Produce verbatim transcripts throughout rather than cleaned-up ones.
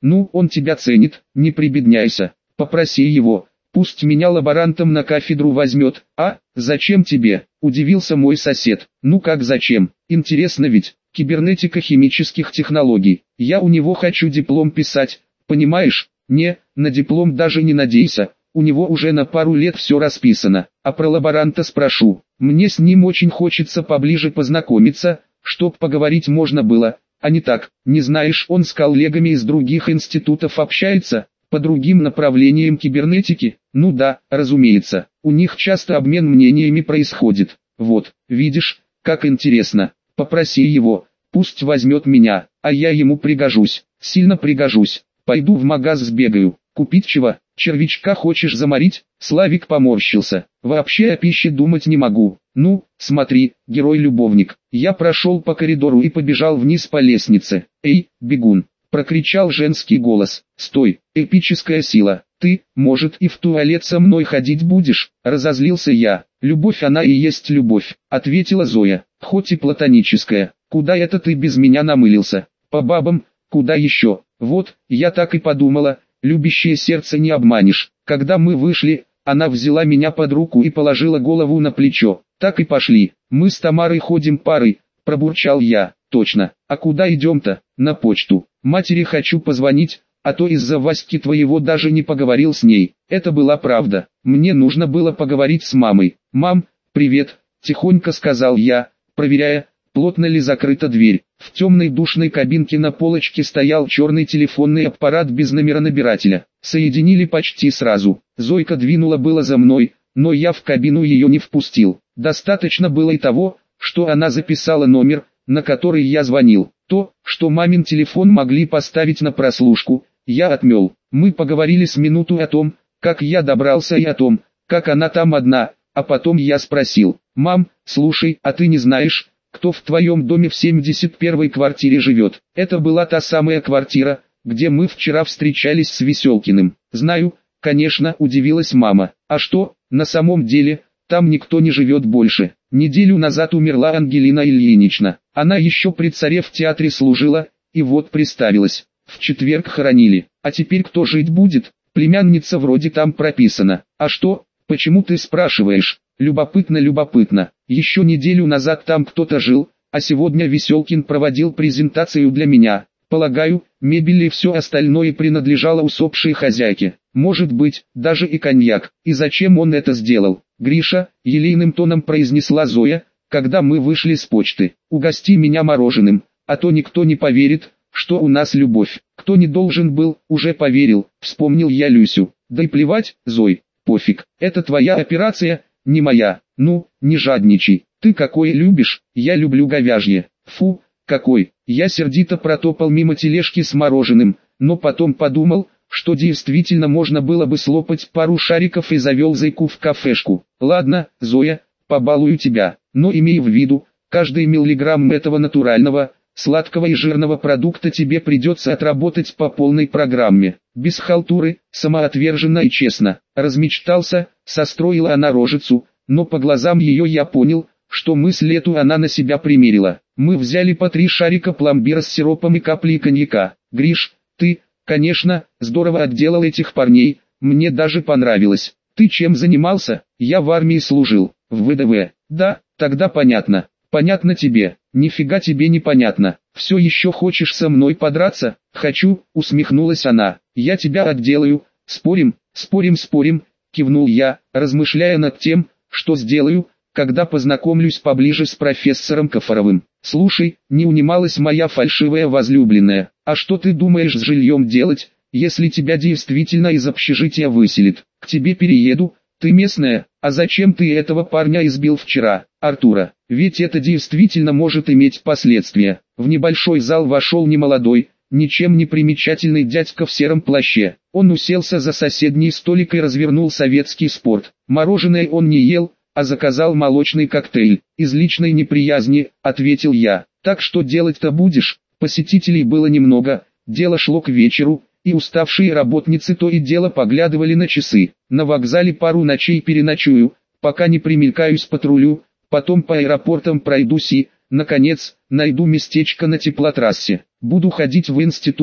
Ну, он тебя ценит, не прибедняйся. Попроси его, пусть меня лаборантом на кафедру возьмет. А, зачем тебе? Удивился мой сосед. Ну как зачем? Интересно ведь, кибернетика химических технологий. Я у него хочу диплом писать, понимаешь? Не, на диплом даже не надейся. У него уже на пару лет все расписано. А про лаборанта спрошу. Мне с ним очень хочется поближе познакомиться, чтоб поговорить можно было. А не так, не знаешь, он с коллегами из других институтов общается, по другим направлениям кибернетики? Ну да, разумеется, у них часто обмен мнениями происходит. Вот, видишь, как интересно. Попроси его, пусть возьмет меня, а я ему пригожусь, сильно пригожусь. Пойду в магаз сбегаю, купить чего? Червячка хочешь заморить? Славик поморщился. Вообще о пище думать не могу. Ну, смотри, герой-любовник. Я прошел по коридору и побежал вниз по лестнице. Эй, бегун! Прокричал женский голос. Стой, эпическая сила. Ты, может, и в туалет со мной ходить будешь? Разозлился я. Любовь она и есть любовь, ответила Зоя. Хоть и платоническая. Куда это ты без меня намылился? По бабам, куда еще? Вот, я так и подумала. Любящее сердце не обманешь. Когда мы вышли, она взяла меня под руку и положила голову на плечо. Так и пошли. Мы с Тамарой ходим парой, пробурчал я. Точно. А куда идем-то? На почту. Матери хочу позвонить, а то из-за Васьки твоего даже не поговорил с ней. Это была правда. Мне нужно было поговорить с мамой. Мам, привет, тихонько сказал я, проверяя, плотно ли закрыта дверь. В темной душной кабинке на полочке стоял черный телефонный аппарат без номеронабирателя. Соединили почти сразу. Зойка двинула было за мной, но я в кабину ее не впустил. Достаточно было и того, что она записала номер, на который я звонил. То, что мамин телефон могли поставить на прослушку, я отмел. Мы поговорили с минуту о том, как я добрался и о том, как она там одна, а потом я спросил: «Мам, слушай, а ты не знаешь, кто в твоем доме в семьдесят первой квартире живет?» Это была та самая квартира, где мы вчера встречались с Веселкиным. «Знаю, конечно», удивилась мама. «А что, на самом деле, там никто не живет больше. Неделю назад умерла Ангелина Ильинична. Она еще при царе в театре служила, и вот приставилась. В четверг хоронили. А теперь кто жить будет? Племянница вроде там прописана. А что, почему ты спрашиваешь? Любопытно, любопытно. Еще неделю назад там кто-то жил, а сегодня Веселкин проводил презентацию для меня. Полагаю, мебель и все остальное принадлежало усопшей хозяйке. Может быть, даже и коньяк. И зачем он это сделал? Гриша, елейным тоном произнесла Зоя, когда мы вышли с почты. Угости меня мороженым, а то никто не поверит, что у нас любовь. Кто не должен был, уже поверил. Вспомнил я Люсю. Да и плевать, Зой, пофиг. Это твоя операция, не моя. Ну, не жадничай. Ты какое любишь? Я люблю говяжье. Фу, какой. Я сердито протопал мимо тележки с мороженым, но потом подумал, что действительно можно было бы слопать пару шариков и завел Зайку в кафешку. Ладно, Зоя, побалую тебя, но имей в виду, каждый миллиграмм этого натурального, сладкого и жирного продукта тебе придется отработать по полной программе. Без халтуры, самоотверженно и честно. Размечтался, состроила она рожицу, но по глазам ее я понял, что мысль эту она на себя примерила. Мы взяли по три шарика пломбира с сиропом и капли коньяка. Гриш, ты, конечно, здорово отделал этих парней, мне даже понравилось. Ты чем занимался? Я в армии служил, в вэ дэ вэ. Да, тогда понятно. Понятно тебе, нифига тебе не понятно. Все еще хочешь со мной подраться? Хочу, усмехнулась она. Я тебя отделаю. Спорим, спорим, спорим, кивнул я, размышляя над тем, что сделаю, когда познакомлюсь поближе с профессором Кафаровым. Слушай, не унималась моя фальшивая возлюбленная, а что ты думаешь с жильем делать, если тебя действительно из общежития выселит? К тебе перееду, ты местная, а зачем ты этого парня избил вчера, Артура? Ведь это действительно может иметь последствия. В небольшой зал вошел немолодой, ничем не примечательный дядька в сером плаще. Он уселся за соседний столик и развернул советский спорт. Мороженое он не ел, а заказал молочный коктейль. «Из личной неприязни», — ответил я. «Так что делать-то будешь?» Посетителей было немного, дело шло к вечеру, и уставшие работницы то и дело поглядывали на часы. На вокзале пару ночей переночую, пока не примелькаюсь патрулю, потом по аэропортам пройдусь и, наконец, найду местечко на теплотрассе. Буду ходить в институт,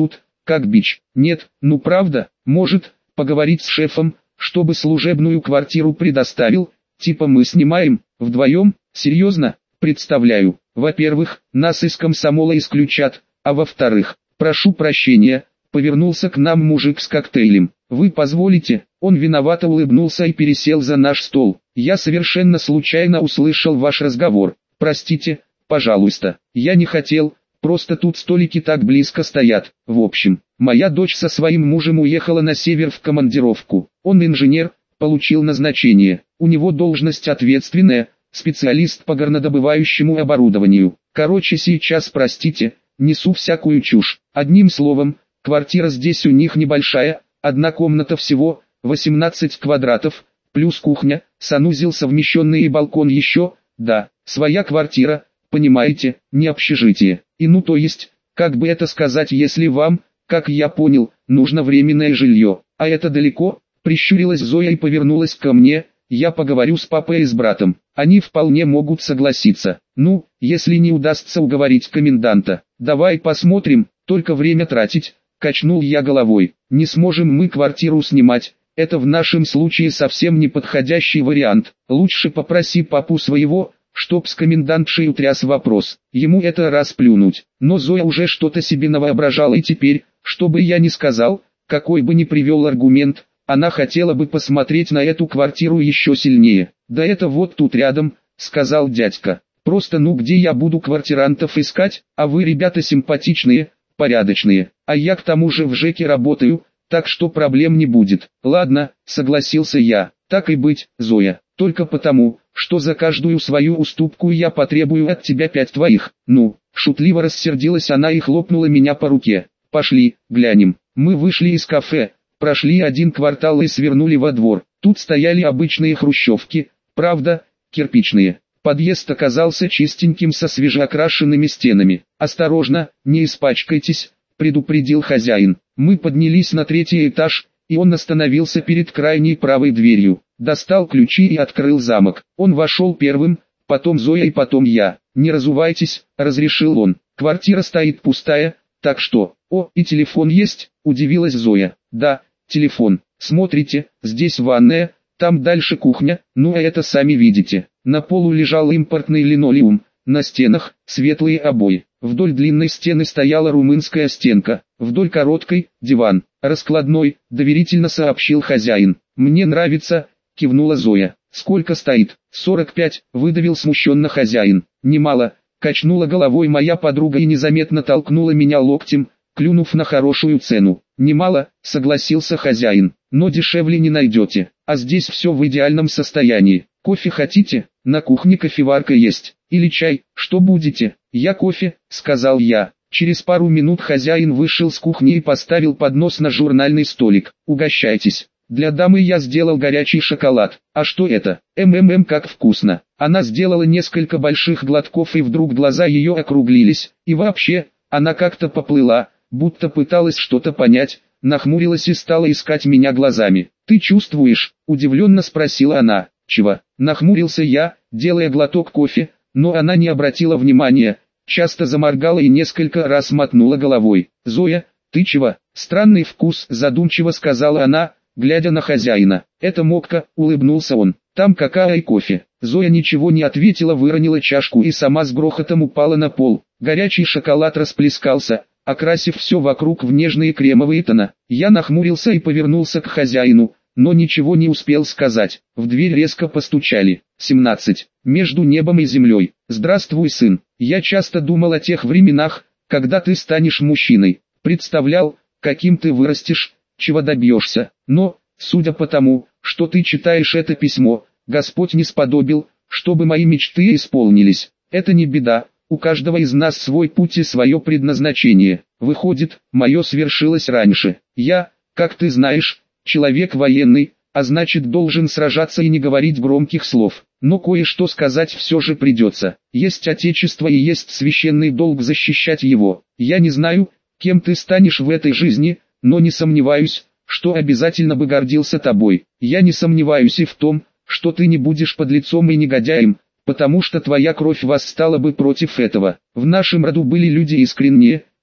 как бич. Нет, ну правда, может, поговорить с шефом, чтобы служебную квартиру предоставил, типа мы снимаем, вдвоем, серьезно, представляю. Во-первых, нас из комсомола исключат, а во-вторых, прошу прощения, повернулся к нам мужик с коктейлем. Вы позволите? Он виновато улыбнулся и пересел за наш стол. Я совершенно случайно услышал ваш разговор. Простите, пожалуйста, я не хотел, просто тут столики так близко стоят. В общем, моя дочь со своим мужем уехала на север в командировку. Он инженер, получил назначение. У него должность ответственная, специалист по горнодобывающему оборудованию. Короче, сейчас, простите, несу всякую чушь. Одним словом, квартира здесь у них небольшая, одна комната всего, восемнадцать квадратов, плюс кухня, санузел совмещенный и балкон еще, да, своя квартира, понимаете, не общежитие. И ну то есть, как бы это сказать, если вам, как я понял, нужно временное жилье, а это далеко, прищурилась Зоя и повернулась ко мне. Я поговорю с папой и с братом, они вполне могут согласиться. Ну, если не удастся уговорить коменданта, давай посмотрим, только время тратить, качнул я головой. Не сможем мы квартиру снимать, это в нашем случае совсем не подходящий вариант. Лучше попроси папу своего, чтоб с комендантшей утряс вопрос, ему это расплюнуть. Но Зоя уже что-то себе навоображала, и теперь, что бы я ни сказал, какой бы ни привел аргумент, она хотела бы посмотреть на эту квартиру еще сильнее. «Да это вот тут рядом», — сказал дядька. «Просто ну где я буду квартирантов искать, а вы ребята симпатичные, порядочные, а я к тому же в ЖЭКе работаю, так что проблем не будет». «Ладно», — согласился я, — «так и быть, Зоя, только потому, что за каждую свою уступку я потребую от тебя пять твоих». «Ну», — шутливо рассердилась она и хлопнула меня по руке. «Пошли, глянем». Мы вышли из кафе, прошли один квартал и свернули во двор. Тут стояли обычные хрущевки, правда, кирпичные. Подъезд оказался чистеньким со свежеокрашенными стенами. «Осторожно, не испачкайтесь», — предупредил хозяин. Мы поднялись на третий этаж, и он остановился перед крайней правой дверью. Достал ключи и открыл замок. Он вошел первым, потом Зоя и потом я. «Не разувайтесь», — разрешил он. «Квартира стоит пустая, так что...» «О, и телефон есть?» — удивилась Зоя. «Да, телефон. Смотрите, здесь ванная, там дальше кухня, ну а это сами видите». На полу лежал импортный линолеум, на стенах светлые обои. Вдоль длинной стены стояла румынская стенка, вдоль короткой — диван. «Раскладной», — доверительно сообщил хозяин. «Мне нравится», — кивнула Зоя. «Сколько стоит?» «сорок пять», — выдавил смущенно хозяин. «Немало», — качнула головой моя подруга и незаметно толкнула меня локтем, клюнув на хорошую цену. «Немало», — согласился хозяин, — «но дешевле не найдете, а здесь все в идеальном состоянии. Кофе хотите? На кухне кофеварка есть. Или чай, что будете?» «Я кофе», — сказал я. Через пару минут хозяин вышел с кухни и поставил поднос на журнальный столик. «Угощайтесь. Для дамы я сделал горячий шоколад. А что это? Ммм, как вкусно». Она сделала несколько больших глотков, и вдруг глаза ее округлились, и вообще, она как-то поплыла, будто пыталась что-то понять, нахмурилась и стала искать меня глазами. «Ты чувствуешь?» – удивленно спросила она. «Чего?» – нахмурился я, делая глоток кофе, но она не обратила внимания, часто заморгала и несколько раз мотнула головой. «Зоя, ты чего?» «Странный вкус», – задумчиво сказала она, глядя на хозяина. «Это мокко», – улыбнулся он. «Там какао и кофе». Зоя ничего не ответила, выронила чашку и сама с грохотом упала на пол. Горячий шоколад расплескался, окрасив все вокруг в нежные кремовые тона. Я нахмурился и повернулся к хозяину, но ничего не успел сказать. В дверь резко постучали. семнадцать. Между небом и землей. «Здравствуй, сын. Я часто думал о тех временах, когда ты станешь мужчиной. Представлял, каким ты вырастешь, чего добьешься. Но, судя по тому, что ты читаешь это письмо, Господь не сподобил, чтобы мои мечты исполнились. Это не беда. У каждого из нас свой путь и свое предназначение. Выходит, мое свершилось раньше. Я, как ты знаешь, человек военный, а значит должен сражаться и не говорить громких слов. Но кое-что сказать все же придется. Есть отечество и есть священный долг защищать его. Я не знаю, кем ты станешь в этой жизни, но не сомневаюсь, что обязательно бы гордился тобой. Я не сомневаюсь и в том, что ты не будешь подлецом и негодяем, потому что твоя кровь восстала бы против этого. В нашем роду были люди искренние,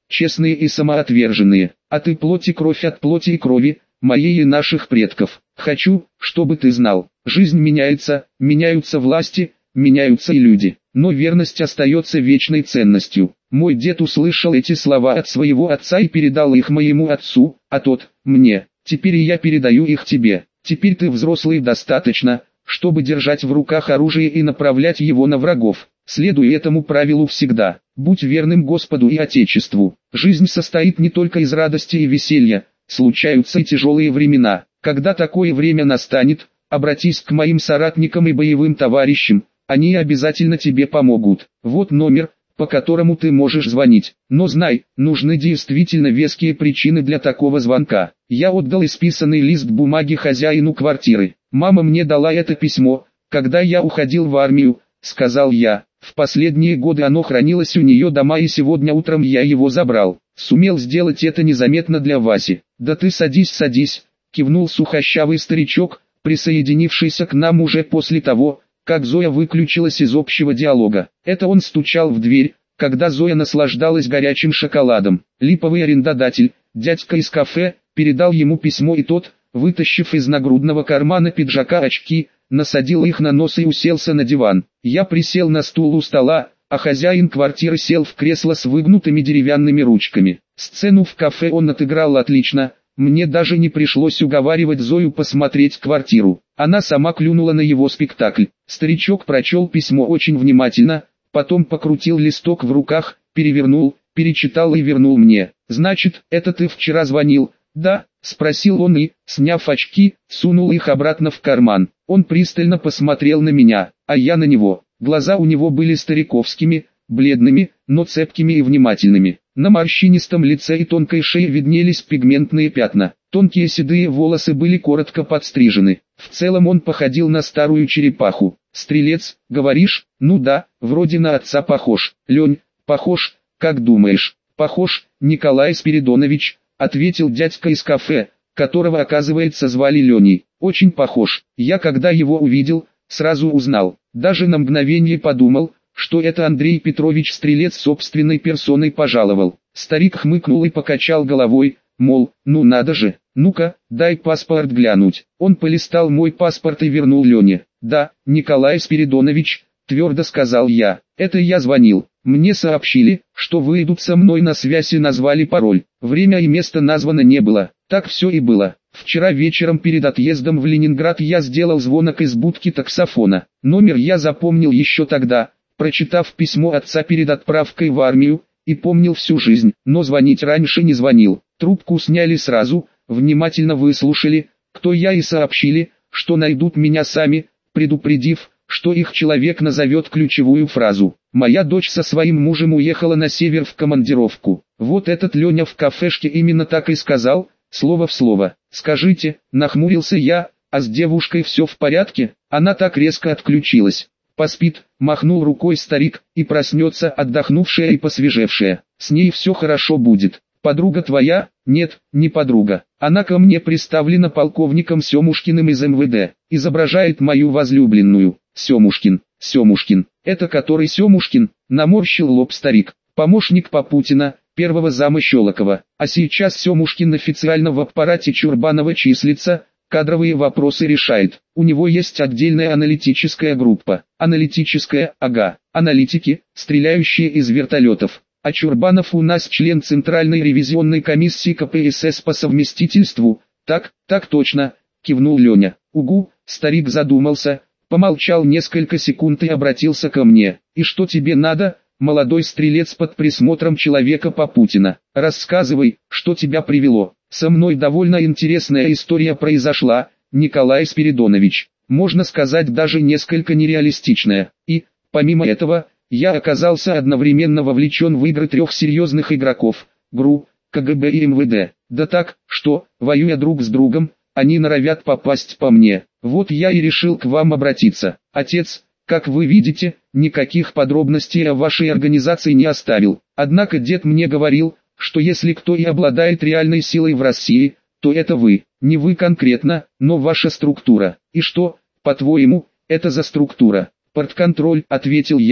честные и самоотверженные, а ты плоть и кровь от плоти и крови, моей и наших предков. Хочу, чтобы ты знал, жизнь меняется, меняются власти, меняются и люди, но верность остается вечной ценностью. Мой дед услышал эти слова от своего отца и передал их моему отцу, а тот – мне. Теперь я передаю их тебе. Теперь ты взрослый достаточно, чтобы держать в руках оружие и направлять его на врагов. Следуй этому правилу всегда. Будь верным Господу и Отечеству. Жизнь состоит не только из радости и веселья. Случаются и тяжелые времена. Когда такое время настанет, обратись к моим соратникам и боевым товарищам. Они обязательно тебе помогут. Вот номер, по которому ты можешь звонить. Но знай, нужны действительно веские причины для такого звонка. Я отдал исписанный лист бумаги хозяину квартиры. Мама мне дала это письмо, когда я уходил в армию, сказал я. В последние годы оно хранилось у нее дома, и сегодня утром я его забрал. Сумел сделать это незаметно для Васи. Да ты садись, садись, кивнул сухощавый старичок, присоединившийся к нам уже после того, как Зоя выключилась из общего диалога. Это он стучал в дверь, когда Зоя наслаждалась горячим шоколадом. Липовый арендодатель, дядька из кафе, передал ему письмо, и тот, вытащив из нагрудного кармана пиджака очки, насадил их на нос и уселся на диван. Я присел на стул у стола, а хозяин квартиры сел в кресло с выгнутыми деревянными ручками. Сцену в кафе он отыграл отлично. Мне даже не пришлось уговаривать Зою посмотреть квартиру. Она сама клюнула на его спектакль. Старичок прочел письмо очень внимательно, потом покрутил листок в руках, перевернул, перечитал и вернул мне. «Значит, это ты вчера звонил?» «Да», — спросил он и, сняв очки, сунул их обратно в карман. Он пристально посмотрел на меня, а я на него. Глаза у него были стариковскими, бледными, но цепкими и внимательными. На морщинистом лице и тонкой шее виднелись пигментные пятна. Тонкие седые волосы были коротко подстрижены. В целом он походил на старую черепаху. «Стрелец, говоришь? Ну да, вроде на отца похож. Лень, похож, как думаешь?» «Похож, Николай Спиридонович», — ответил дядька из кафе, которого, оказывается, звали Леней. «Очень похож. Я, когда его увидел, сразу узнал. Даже на мгновение подумал, что это Андрей Петрович Стрелец собственной персоной пожаловал». Старик хмыкнул и покачал головой, мол, ну надо же, ну-ка, дай паспорт глянуть. Он полистал мой паспорт и вернул Лене. «Да, Николай Спиридонович», — твердо сказал я, — «это я звонил. Мне сообщили, что вы идут со мной на связь и назвали пароль. Время и место названо не было. Так все и было. Вчера вечером перед отъездом в Ленинград я сделал звонок из будки таксофона. Номер я запомнил еще тогда, прочитав письмо отца перед отправкой в армию, и помнил всю жизнь, но звонить раньше не звонил. Трубку сняли сразу, внимательно выслушали, кто я, и сообщили, что найдут меня сами, предупредив, что их человек назовет ключевую фразу. Моя дочь со своим мужем уехала на север в командировку. Вот этот Леня в кафешке именно так и сказал, слово в слово. «Скажите», — нахмурился я, — «а с девушкой все в порядке?» Она так резко отключилась. «Поспит», — махнул рукой старик, — «и проснется отдохнувшая и посвежевшая. С ней все хорошо будет. Подруга твоя?» «Нет, не подруга. Она ко мне приставлена полковником Семушкиным из эм вэ дэ. Изображает мою возлюбленную». «Семушкин, Семушкин, это который Семушкин?» — наморщил лоб старик. «Помощник Попутина, первого зама Щелокова. А сейчас Семушкин официально в аппарате Чурбанова числится, кадровые вопросы решает. У него есть отдельная аналитическая группа». «Аналитическая, ага. Аналитики, стреляющие из вертолетов. А Чурбанов у нас член Центральной ревизионной комиссии ка пэ эс эс по совместительству». «Так, так точно», — кивнул Леня. «Угу», — старик задумался, помолчал несколько секунд и обратился ко мне. «И что тебе надо, молодой стрелец под присмотром человека Попутина? Рассказывай, что тебя привело». «Со мной довольно интересная история произошла, Николай Спиридонович. Можно сказать, даже несколько нереалистичная. И, помимо этого, я оказался одновременно вовлечен в игры трех серьезных игроков, ГРУ, ка гэ бэ и эм вэ дэ. Да так, что, воюя друг с другом, они норовят попасть по мне. Вот я и решил к вам обратиться. Отец, как вы видите, никаких подробностей о вашей организации не оставил. Однако дед мне говорил, что если кто и обладает реальной силой в России, то это вы. Не вы конкретно, но ваша структура. И что, по-твоему, это за структура?» «Портконтроль», — ответил я,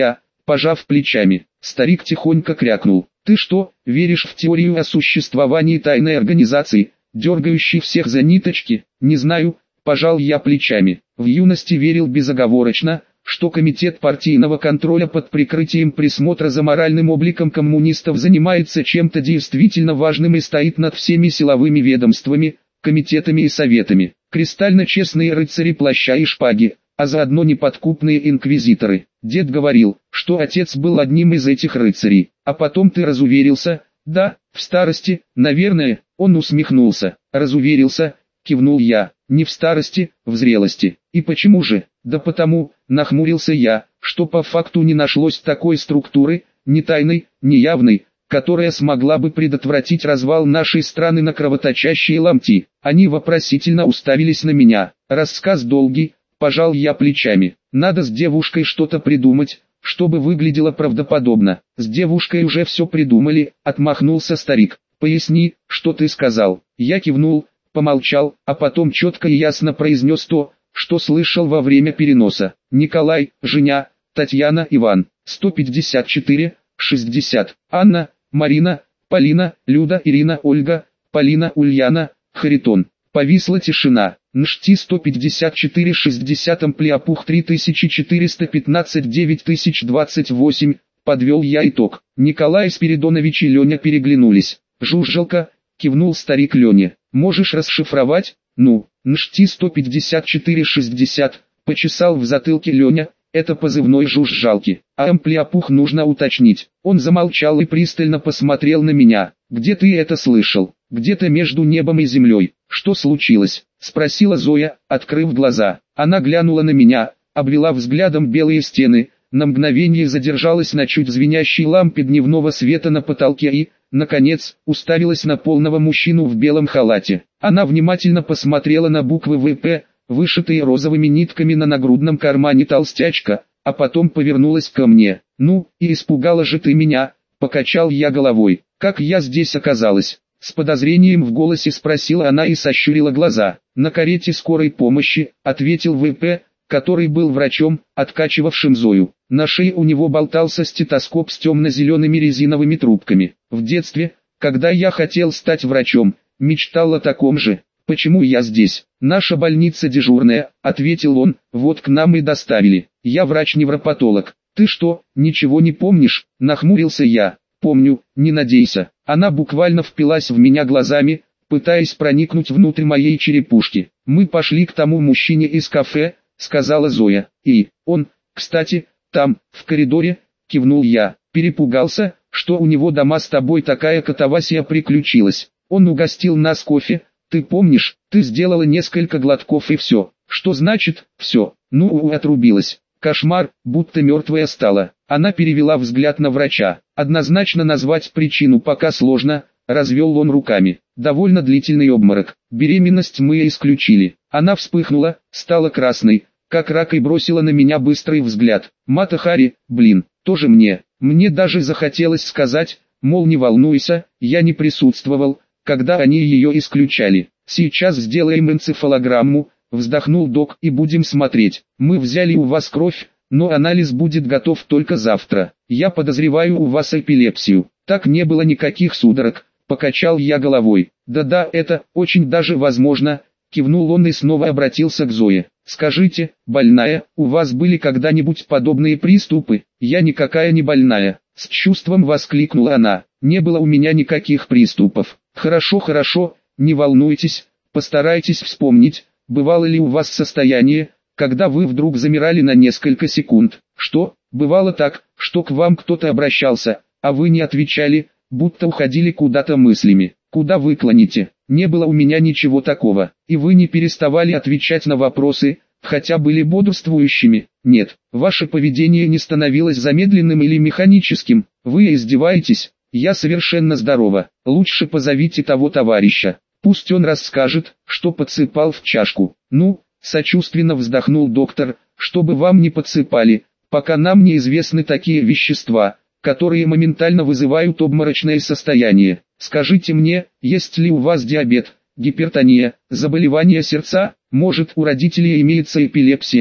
пожав плечами. Старик тихонько крякнул. «Ты что, веришь в теорию о существовании тайной организации, дергающей всех за ниточки?» «Не знаю», пожал я плечами. В юности верил безоговорочно, что комитет партийного контроля под прикрытием присмотра за моральным обликом коммунистов занимается чем-то действительно важным и стоит над всеми силовыми ведомствами, комитетами и советами. Кристально честные рыцари плаща и шпаги, а заодно неподкупные инквизиторы. Дед говорил, что отец был одним из этих рыцарей. А потом ты разуверился? Да, в старости, наверное. Он усмехнулся. Разуверился, кивнул я. Не в старости, в зрелости. И почему же? Да потому, нахмурился я, что по факту не нашлось такой структуры, ни тайной, ни явной, которая смогла бы предотвратить развал нашей страны на кровоточащие ломти. Они вопросительно уставились на меня. Рассказ долгий, пожал я плечами. Надо с девушкой что-то придумать, чтобы выглядело правдоподобно. С девушкой уже все придумали, отмахнулся старик. Поясни, что ты сказал. Я кивнул, помолчал, а потом четко и ясно произнес то, что слышал во время переноса. Николай, Женя, Татьяна, Иван. сто пятьдесят четыре, шестьдесят. Анна, Марина, Полина, Люда, Ирина, Ольга, Полина, Ульяна, Харитон. Повисла тишина. Ншти сто пятьдесят четыре шестьдесят амплиопух три тысячи четыреста пятнадцать девять тысяч двадцать восемь, подвел я итог. Николай Спиридонович и Леня переглянулись. Жужжалка, кивнул старик Лене. Можешь расшифровать? Ну, Ншти сто пятьдесят четыре шестьдесят, почесал в затылке Леня, это позывной жужжалки. А амплиопух нужно уточнить. Он замолчал и пристально посмотрел на меня. Где ты это слышал? Где-то между небом и землей. Что случилось? Спросила Зоя, открыв глаза. Она глянула на меня, обвела взглядом белые стены, на мгновение задержалась на чуть звенящей лампе дневного света на потолке и, наконец, уставилась на полного мужчину в белом халате. Она внимательно посмотрела на буквы вэ пэ, вышитые розовыми нитками на нагрудном кармане толстячка, а потом повернулась ко мне. «Ну, и испугала же ты меня», — покачал я головой. «Как я здесь оказалась?» С подозрением в голосе спросила она и сощурила глаза. «На карете скорой помощи», — ответил вэ пэ, который был врачом, откачивавшим Зою. На шее у него болтался стетоскоп с темно-зелеными резиновыми трубками. В детстве, когда я хотел стать врачом, мечтал о таком же. «Почему я здесь?» «Наша больница дежурная», — ответил он, — «вот к нам и доставили. Я врач-невропатолог». «Ты что, ничего не помнишь?» — нахмурился я. «Помню, не надейся». Она буквально впилась в меня глазами, пытаясь проникнуть внутрь моей черепушки. «Мы пошли к тому мужчине из кафе», — сказала Зоя. «И, он, кстати, там, в коридоре», — кивнул я. «Перепугался, что у него дома с тобой такая катавасия приключилась. Он угостил нас кофе, ты помнишь, ты сделала несколько глотков и все». «Что значит «все»?» «Ну, отрубилась». Кошмар, будто мертвая стала. Она перевела взгляд на врача. Однозначно назвать причину пока сложно, развел он руками. Довольно длительный обморок. Беременность мы исключили. Она вспыхнула, стала красной, как рак, и бросила на меня быстрый взгляд. Мата Хари, блин, тоже мне. Мне даже захотелось сказать, мол, не волнуйся, я не присутствовал, когда они ее исключали. Сейчас сделаем энцефалограмму, вздохнул док, и будем смотреть. Мы взяли у вас кровь, но анализ будет готов только завтра. Я подозреваю у вас эпилепсию. Так не было никаких судорог, покачал я головой. Да-да, это очень даже возможно, кивнул он и снова обратился к Зое. Скажите, больная, у вас были когда-нибудь подобные приступы? Я никакая не больная, с чувством воскликнула она. Не было у меня никаких приступов. Хорошо, хорошо, не волнуйтесь, постарайтесь вспомнить, бывало ли у вас состояние, когда вы вдруг замирали на несколько секунд. Что, бывало так, что к вам кто-то обращался, а вы не отвечали, будто уходили куда-то мыслями. Куда вы клоните? Не было у меня ничего такого, и вы не переставали отвечать на вопросы, хотя были бодрствующими. Нет, ваше поведение не становилось замедленным или механическим. Вы издеваетесь? Я совершенно здорова. Лучше позовите того товарища. Пусть он расскажет, что подсыпал в чашку. Ну, сочувственно вздохнул доктор, чтобы вам не подсыпали, пока нам неизвестны такие вещества, которые моментально вызывают обморочное состояние. Скажите мне, есть ли у вас диабет, гипертония, заболевание сердца, может у родителей имеется эпилепсия или...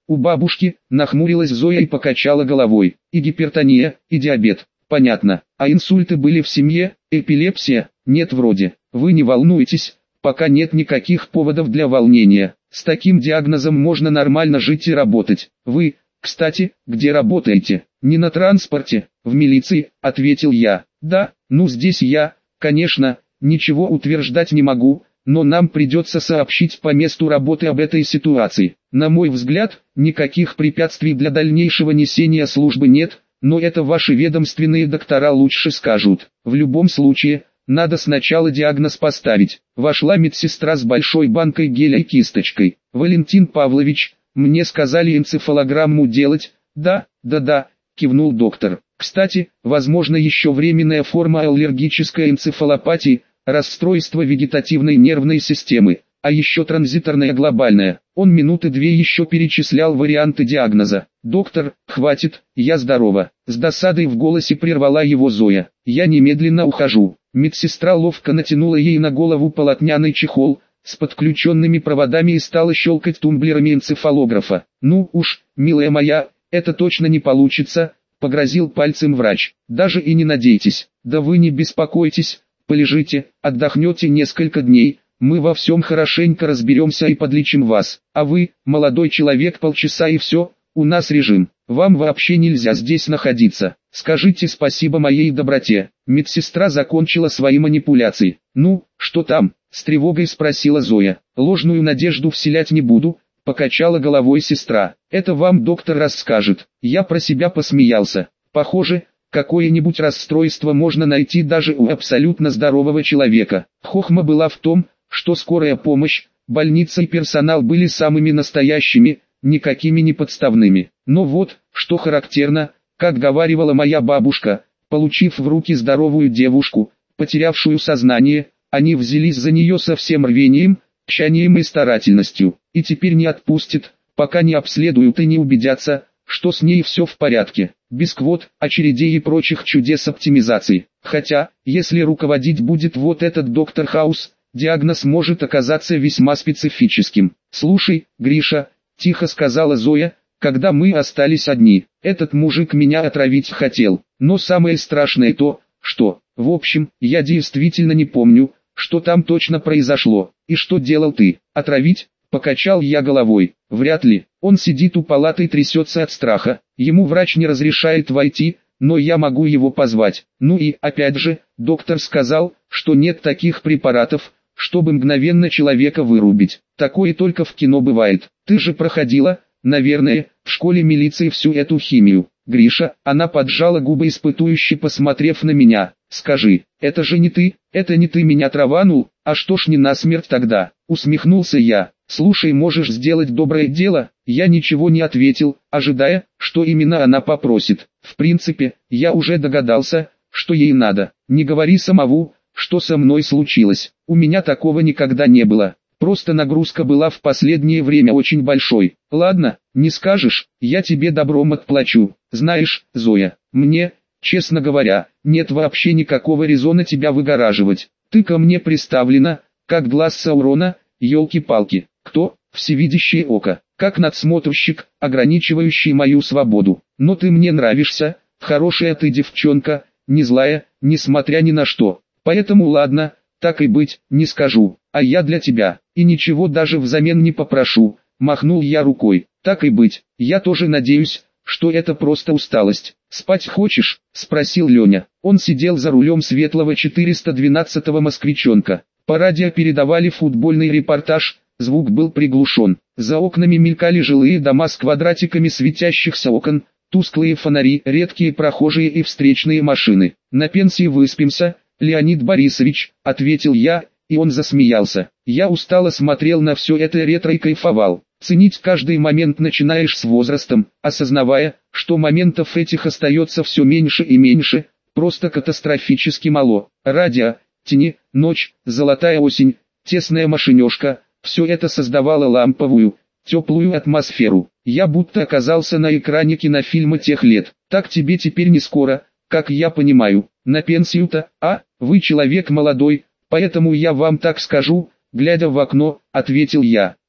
У бабушки, нахмурилась Зоя и покачала головой. И гипертония, и диабет. Понятно. А инсульты были в семье? Эпилепсия? Нет вроде. Вы не волнуйтесь, пока нет никаких поводов для волнения. С таким диагнозом можно нормально жить и работать. Вы, кстати, где работаете? Не на транспорте, в милиции, ответил я. Да, ну здесь я, конечно, ничего утверждать не могу, но нам придется сообщить по месту работы об этой ситуации. На мой взгляд, никаких препятствий для дальнейшего несения службы нет, но это ваши ведомственные доктора лучше скажут. В любом случае, надо сначала диагноз поставить. Вошла медсестра с большой банкой геля и кисточкой. Валентин Павлович, мне сказали энцефалограмму делать. Да, да-да, кивнул доктор. Кстати, возможно еще временная форма аллергической энцефалопатии, расстройство вегетативной нервной системы, а еще транзиторная глобальная. Он минуты две еще перечислял варианты диагноза. «Доктор, хватит, я здорова». С досадой в голосе прервала его Зоя. «Я немедленно ухожу». Медсестра ловко натянула ей на голову полотняный чехол с подключенными проводами и стала щелкать тумблерами энцефалографа. «Ну уж, милая моя, это точно не получится», — погрозил пальцем врач. «Даже и не надейтесь. Да вы не беспокойтесь, полежите, отдохнете несколько дней. Мы во всем хорошенько разберемся и подлечим вас. А вы, молодой человек, полчаса и все, у нас режим. Вам вообще нельзя здесь находиться. Скажите спасибо моей доброте». Медсестра закончила свои манипуляции. «Ну, что там?» — с тревогой спросила Зоя. «Ложную надежду вселять не буду», — покачала головой сестра. «Это вам доктор расскажет». Я про себя посмеялся. Похоже, какое-нибудь расстройство можно найти даже у абсолютно здорового человека. Хохма была в том, что скорая помощь, больница и персонал были самыми настоящими, никакими не подставными. Но вот, что характерно, как говаривала моя бабушка, получив в руки здоровую девушку, потерявшую сознание, они взялись за нее со всем рвением, тщанием и старательностью, и теперь не отпустят, пока не обследуют и не убедятся, что с ней все в порядке, без квот, очередей и прочих чудес оптимизации. Хотя, если руководить будет вот этот доктор Хаус, диагноз может оказаться весьма специфическим. «Слушай, Гриша», — тихо сказала Зоя, когда мы остались одни, — «этот мужик меня отравить хотел, но самое страшное то, что, в общем, я действительно не помню, что там точно произошло, и что делал ты, отравить?» Покачал я головой. «Вряд ли, он сидит у палаты и трясется от страха, ему врач не разрешает войти, но я могу его позвать. Ну и, опять же, доктор сказал, что нет таких препаратов, чтобы мгновенно человека вырубить. Такое только в кино бывает. Ты же проходила, наверное, в школе милиции всю эту химию». «Гриша», она поджала губы испытующе, посмотрев на меня. «Скажи, это же не ты, это не ты меня траванул, а что ж не насмерть тогда?» Усмехнулся я. «Слушай, можешь сделать доброе дело?» Я ничего не ответил, ожидая, что именно она попросит. В принципе, я уже догадался, что ей надо. «Не говори самому, что со мной случилось. У меня такого никогда не было. Просто нагрузка была в последнее время очень большой. Ладно, не скажешь, я тебе добром отплачу. Знаешь, Зоя, мне, честно говоря, нет вообще никакого резона тебя выгораживать. Ты ко мне приставлена, как глаз Саурона, елки-палки. Кто? Всевидящее око. Как надсмотрщик, ограничивающий мою свободу. Но ты мне нравишься, хорошая ты девчонка, не злая, несмотря ни на что. Поэтому ладно, так и быть, не скажу, а я для тебя, и ничего даже взамен не попрошу», — махнул я рукой. «Так и быть, я тоже надеюсь, что это просто усталость». «Спать хочешь?» — спросил Леня. Он сидел за рулем светлого четыреста двенадцатого москвичонка. По радио передавали футбольный репортаж, звук был приглушен. За окнами мелькали жилые дома с квадратиками светящихся окон, тусклые фонари, редкие прохожие и встречные машины. «На пенсии выспимся, Леонид Борисович», — ответил я, и он засмеялся. Я устало смотрел на все это ретро и кайфовал. Ценить каждый момент начинаешь с возрастом, осознавая, что моментов этих остается все меньше и меньше, просто катастрофически мало. Радио, тени, ночь, золотая осень, тесная машинешка, все это создавало ламповую, теплую атмосферу. Я будто оказался на экране кинофильма тех лет. «Так тебе теперь не скоро, как я понимаю, на пенсию-то, а? Вы человек молодой, поэтому я вам так скажу», глядя в окно, ответил я.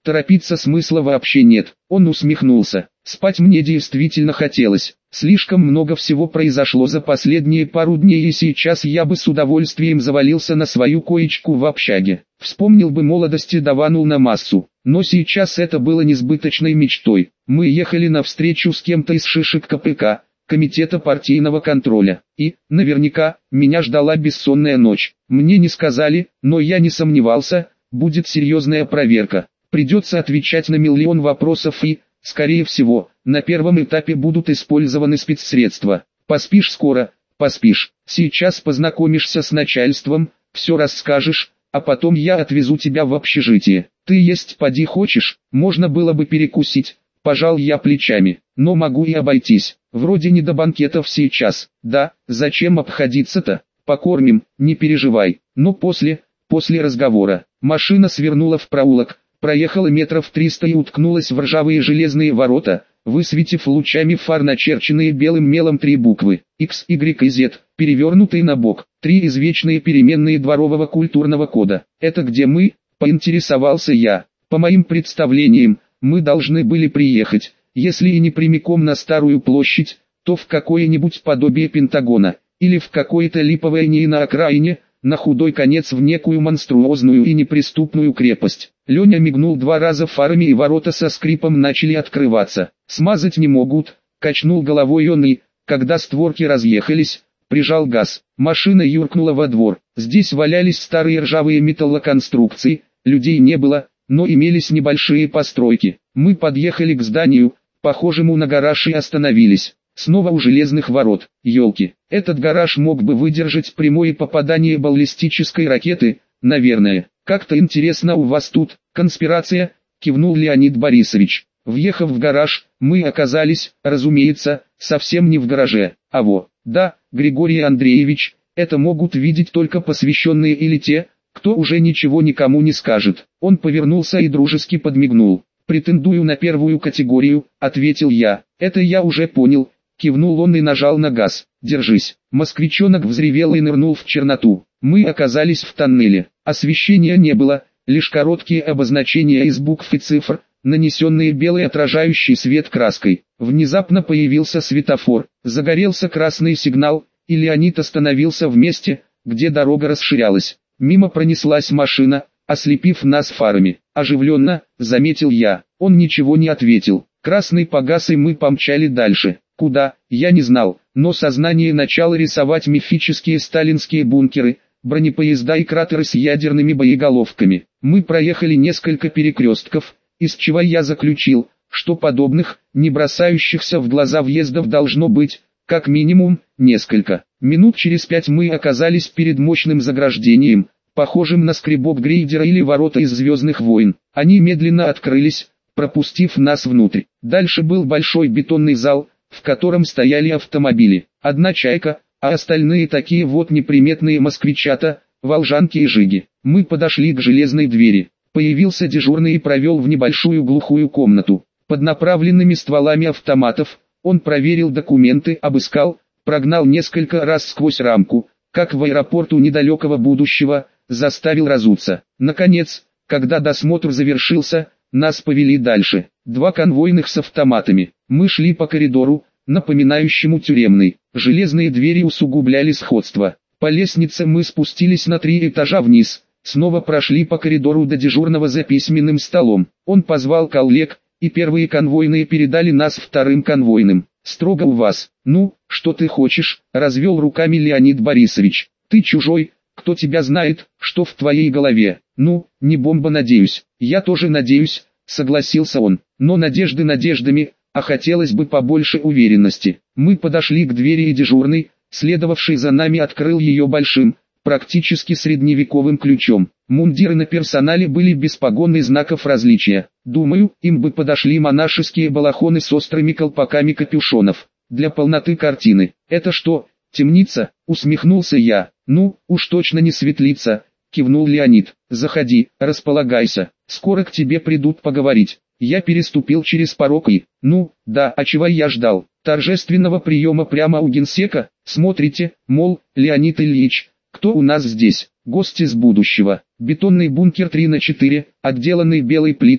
Торопиться смысла вообще нет. Он усмехнулся. Спать мне действительно хотелось. Слишком много всего произошло за последние пару дней, и сейчас я бы с удовольствием завалился на свою коечку в общаге. Вспомнил бы молодость и даванул на массу. Но сейчас это было несбыточной мечтой. Мы ехали на встречу с кем-то из шишек ка пэ ка, комитета партийного контроля. И, наверняка, меня ждала бессонная ночь. Мне не сказали, но я не сомневался, будет серьезная проверка. Придется отвечать на миллион вопросов и, скорее всего, на первом этапе будут использованы спецсредства. Поспишь скоро, поспишь. Сейчас познакомишься с начальством, все расскажешь, а потом я отвезу тебя в общежитие. Ты есть поди хочешь, можно было бы перекусить. Пожал я плечами, но могу и обойтись. Вроде не до банкетов сейчас. Да, зачем обходиться-то? Покормим, не переживай. Но после, после разговора, машина свернула в проулок. Проехала метров триста и уткнулась в ржавые железные ворота, высветив лучами фар начерченные белым мелом три буквы X, Y и Z, перевернутые на бок, три извечные переменные дворового культурного кода. Это где мы? Поинтересовался я. По моим представлениям, мы должны были приехать, если и не прямиком на Старую площадь, то в какое-нибудь подобие Пентагона, или в какое-то липовое НИИ на окраине, на худой конец в некую монструозную и неприступную крепость. Леня мигнул два раза фарами, и ворота со скрипом начали открываться. Смазать не могут, качнул головой он и, когда створки разъехались, прижал газ. Машина юркнула во двор. Здесь валялись старые ржавые металлоконструкции, людей не было, но имелись небольшие постройки. Мы подъехали к зданию, похожему на гараж, и остановились. Снова у железных ворот. Ёлки, этот гараж мог бы выдержать прямое попадание баллистической ракеты, наверное. Как-то интересно у вас тут, конспирация, кивнул Леонид Борисович. Въехав в гараж, мы оказались, разумеется, совсем не в гараже. А во, да, Григорий Андреевич, это могут видеть только посвященные или те, кто уже ничего никому не скажет. Он повернулся и дружески подмигнул. «Претендую на первую категорию», — ответил я. «Это я уже понял». Кивнул он и нажал на газ. «Держись». Москвичонок взревел и нырнул в черноту. Мы оказались в тоннеле. Освещения не было, лишь короткие обозначения из букв и цифр, нанесенные белой отражающий свет краской. Внезапно появился светофор, загорелся красный сигнал, и Леонид остановился в месте, где дорога расширялась. Мимо пронеслась машина, ослепив нас фарами. «Оживленно», — заметил я. Он ничего не ответил. Красный погас, и мы помчали дальше. Куда, я не знал, но сознание начало рисовать мифические сталинские бункеры, бронепоезда и кратеры с ядерными боеголовками. Мы проехали несколько перекрестков, из чего я заключил, что подобных, не бросающихся в глаза въездов должно быть, как минимум, несколько. Минут через пять мы оказались перед мощным заграждением, похожим на скребок грейдера или ворота из «Звездных войн». Они медленно открылись, пропустив нас внутрь. Дальше был большой бетонный зал, в котором стояли автомобили. Одна «Чайка», а остальные такие вот неприметные москвичата, волжанки и жиги. Мы подошли к железной двери. Появился дежурный и провел в небольшую глухую комнату. Под направленными стволами автоматов, он проверил документы, обыскал, прогнал несколько раз сквозь рамку, как в аэропорту недалекого будущего, заставил разуться. Наконец, когда досмотр завершился, нас повели дальше. Два конвойных с автоматами. Мы шли по коридору, напоминающему тюремный. Железные двери усугубляли сходство. По лестнице мы спустились на три этажа вниз. Снова прошли по коридору до дежурного за письменным столом. Он позвал коллег, и первые конвойные передали нас вторым конвойным. «Строго у вас». «Ну, что ты хочешь?» – развел руками Леонид Борисович. «Ты чужой, кто тебя знает, что в твоей голове?» «Ну, не бомба, надеюсь». «Я тоже надеюсь», — согласился он. «Но надежды надеждами, а хотелось бы побольше уверенности». Мы подошли к двери, и дежурный, следовавший за нами, открыл ее большим, практически средневековым ключом. Мундиры на персонале были без погон и знаков различия. Думаю, им бы подошли монашеские балахоны с острыми колпаками капюшонов. Для полноты картины. «Это что, темница?» — усмехнулся я. «Ну, уж точно не светлица», — кивнул Леонид. «Заходи, располагайся, скоро к тебе придут поговорить». Я переступил через порог и, ну, да, а чего я ждал? Торжественного приема прямо у генсека? Смотрите, мол, Леонид Ильич, кто у нас здесь? Гости с будущего. Бетонный бункер три на четыре, отделанный белой плиткой,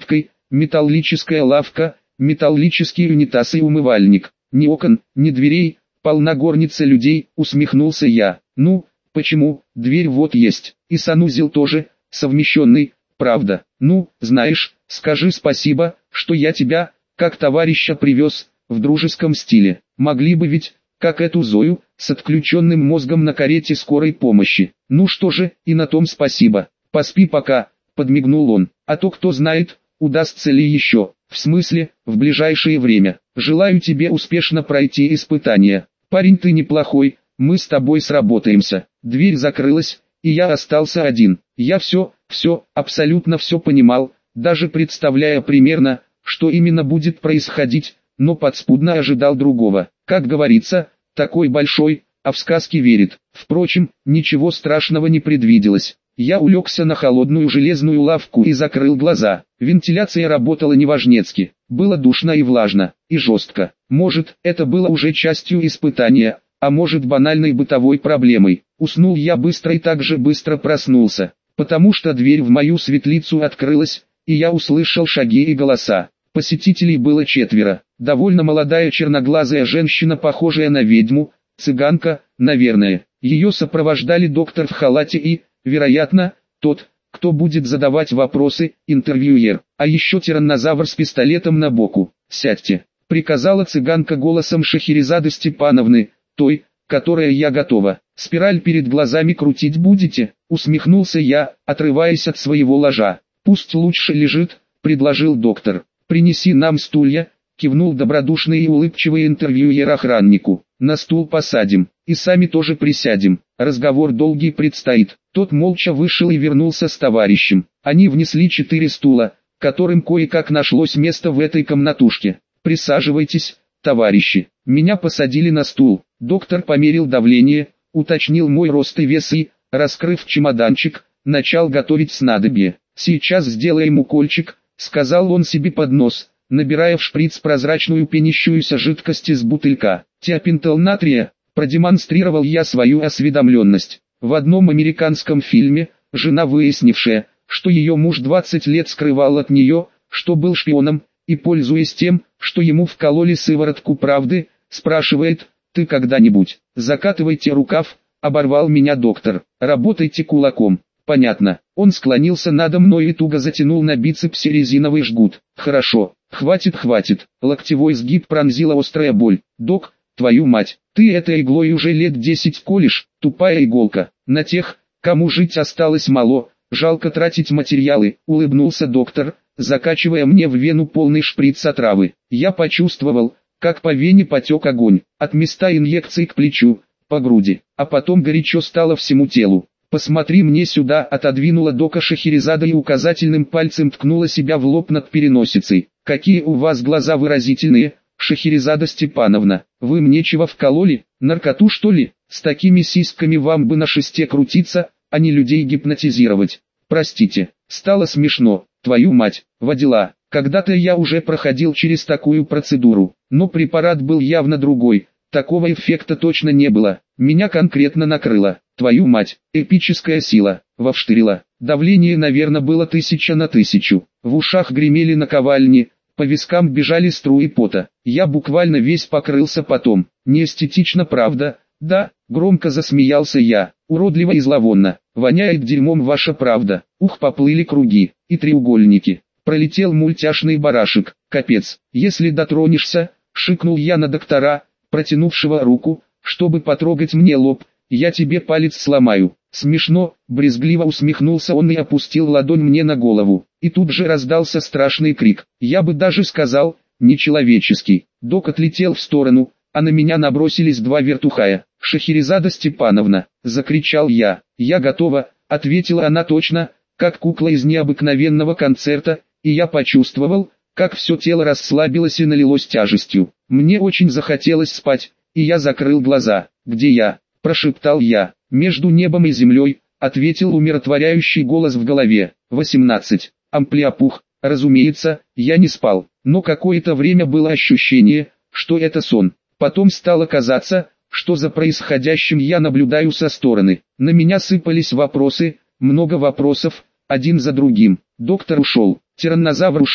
металлическая лавка, металлический унитаз и умывальник. Ни окон, ни дверей, полна горница людей, усмехнулся я. Ну, почему, дверь вот есть, и санузел тоже, совмещенный, правда. Ну, знаешь, скажи спасибо, что я тебя, как товарища привез, в дружеском стиле. Могли бы ведь, как эту Зою, с отключенным мозгом на карете скорой помощи. Ну что же, и на том спасибо. Поспи пока, подмигнул он, а то кто знает, удастся ли еще, в смысле, в ближайшее время. Желаю тебе успешно пройти испытания. Парень, ты неплохой, мы с тобой сработаемся. Дверь закрылась, и я остался один. Я все, все, абсолютно все понимал, даже представляя примерно, что именно будет происходить, но подспудно ожидал другого. Как говорится, такой большой, а в сказки верит. Впрочем, ничего страшного не предвиделось. Я улегся на холодную железную лавку и закрыл глаза. Вентиляция работала неважнецки. Было душно и влажно, и жестко. Может, это было уже частью испытания, а может банальной бытовой проблемой. Уснул я быстро и так же быстро проснулся, потому что дверь в мою светлицу открылась, и я услышал шаги и голоса. Посетителей было четверо. Довольно молодая черноглазая женщина, похожая на ведьму, цыганка, наверное. Ее сопровождали доктор в халате и, вероятно, тот, кто будет задавать вопросы, интервьюер. А еще тираннозавр с пистолетом на боку. «Сядьте», — приказала цыганка голосом Шахерезады Степановны, той, которая я готова. «Спираль перед глазами крутить будете?» — усмехнулся я, отрываясь от своего ложа. «Пусть лучше лежит», — предложил доктор. «Принеси нам стулья», — кивнул добродушный и улыбчивый интервьюер охраннику. «На стул посадим, и сами тоже присядем, разговор долгий предстоит». Тот молча вышел и вернулся с товарищем. Они внесли четыре стула, которым кое-как нашлось место в этой комнатушке. «Присаживайтесь, товарищи». Меня посадили на стул. Доктор померил давление, уточнил мой рост и вес и, раскрыв чемоданчик, начал готовить снадобье. «Сейчас сделаем укольчик», — сказал он себе под нос, набирая в шприц прозрачную пенящуюся жидкость из бутылька. «Тиопентал натрия», — продемонстрировал я свою осведомленность. В одном американском фильме, жена, выяснившая, что ее муж двадцать лет скрывал от нее, что был шпионом, и пользуясь тем, что ему вкололи сыворотку правды, спрашивает: «Ты когда-нибудь, закатывайте рукав», — оборвал меня доктор, «работайте кулаком». Понятно. Он склонился надо мной и туго затянул на бицепсе резиновый жгут. «Хорошо, хватит, хватит». Локтевой сгиб пронзила острая боль. «Док, твою мать, ты этой иглой уже лет десять колешь, тупая иголка. На тех, кому жить осталось мало, жалко тратить материалы», — улыбнулся доктор, закачивая мне в вену полный шприц отравы. Я почувствовал, как по вене потек огонь, от места инъекции к плечу, по груди, а потом горячо стало всему телу. «Посмотри мне сюда», — отодвинула дока Шахерезада и указательным пальцем ткнула себя в лоб над переносицей. «Какие у вас глаза выразительные, Шахерезада Степановна, вы мне чего вкололи, наркоту что ли? С такими сиськами вам бы на шесте крутиться, а не людей гипнотизировать. Простите, стало смешно, твою мать, водила. Когда-то я уже проходил через такую процедуру, но препарат был явно другой, такого эффекта точно не было, меня конкретно накрыло. Твою мать, эпическая сила, вовштырила. Давление, наверное, было тысяча на тысячу. В ушах гремели наковальни, по вискам бежали струи пота. Я буквально весь покрылся потом. Неэстетично, правда? Да, громко засмеялся я. Уродливо и зловонно. Воняет дерьмом ваша правда. Ух, поплыли круги и треугольники. Пролетел мультяшный барашек. Капец. Если дотронешься, шикнул я на доктора, протянувшего руку, чтобы потрогать мне лоб. «Я тебе палец сломаю». Смешно, брезгливо усмехнулся он и опустил ладонь мне на голову. И тут же раздался страшный крик. Я бы даже сказал, нечеловеческий. Док отлетел в сторону, а на меня набросились два вертухая. «Шахерезада Степановна!» — закричал я. «Я готова», — ответила она точно, как кукла из необыкновенного концерта, и я почувствовал, как все тело расслабилось и налилось тяжестью. Мне очень захотелось спать, и я закрыл глаза. «Где я?» — прошептал я. «Между небом и землей», — ответил умиротворяющий голос в голове. «восемнадцать. Амплиопух». Разумеется, я не спал, но какое-то время было ощущение, что это сон. Потом стало казаться, что за происходящим я наблюдаю со стороны. На меня сыпались вопросы, много вопросов, один за другим. Доктор ушел, тираннозавр ушел,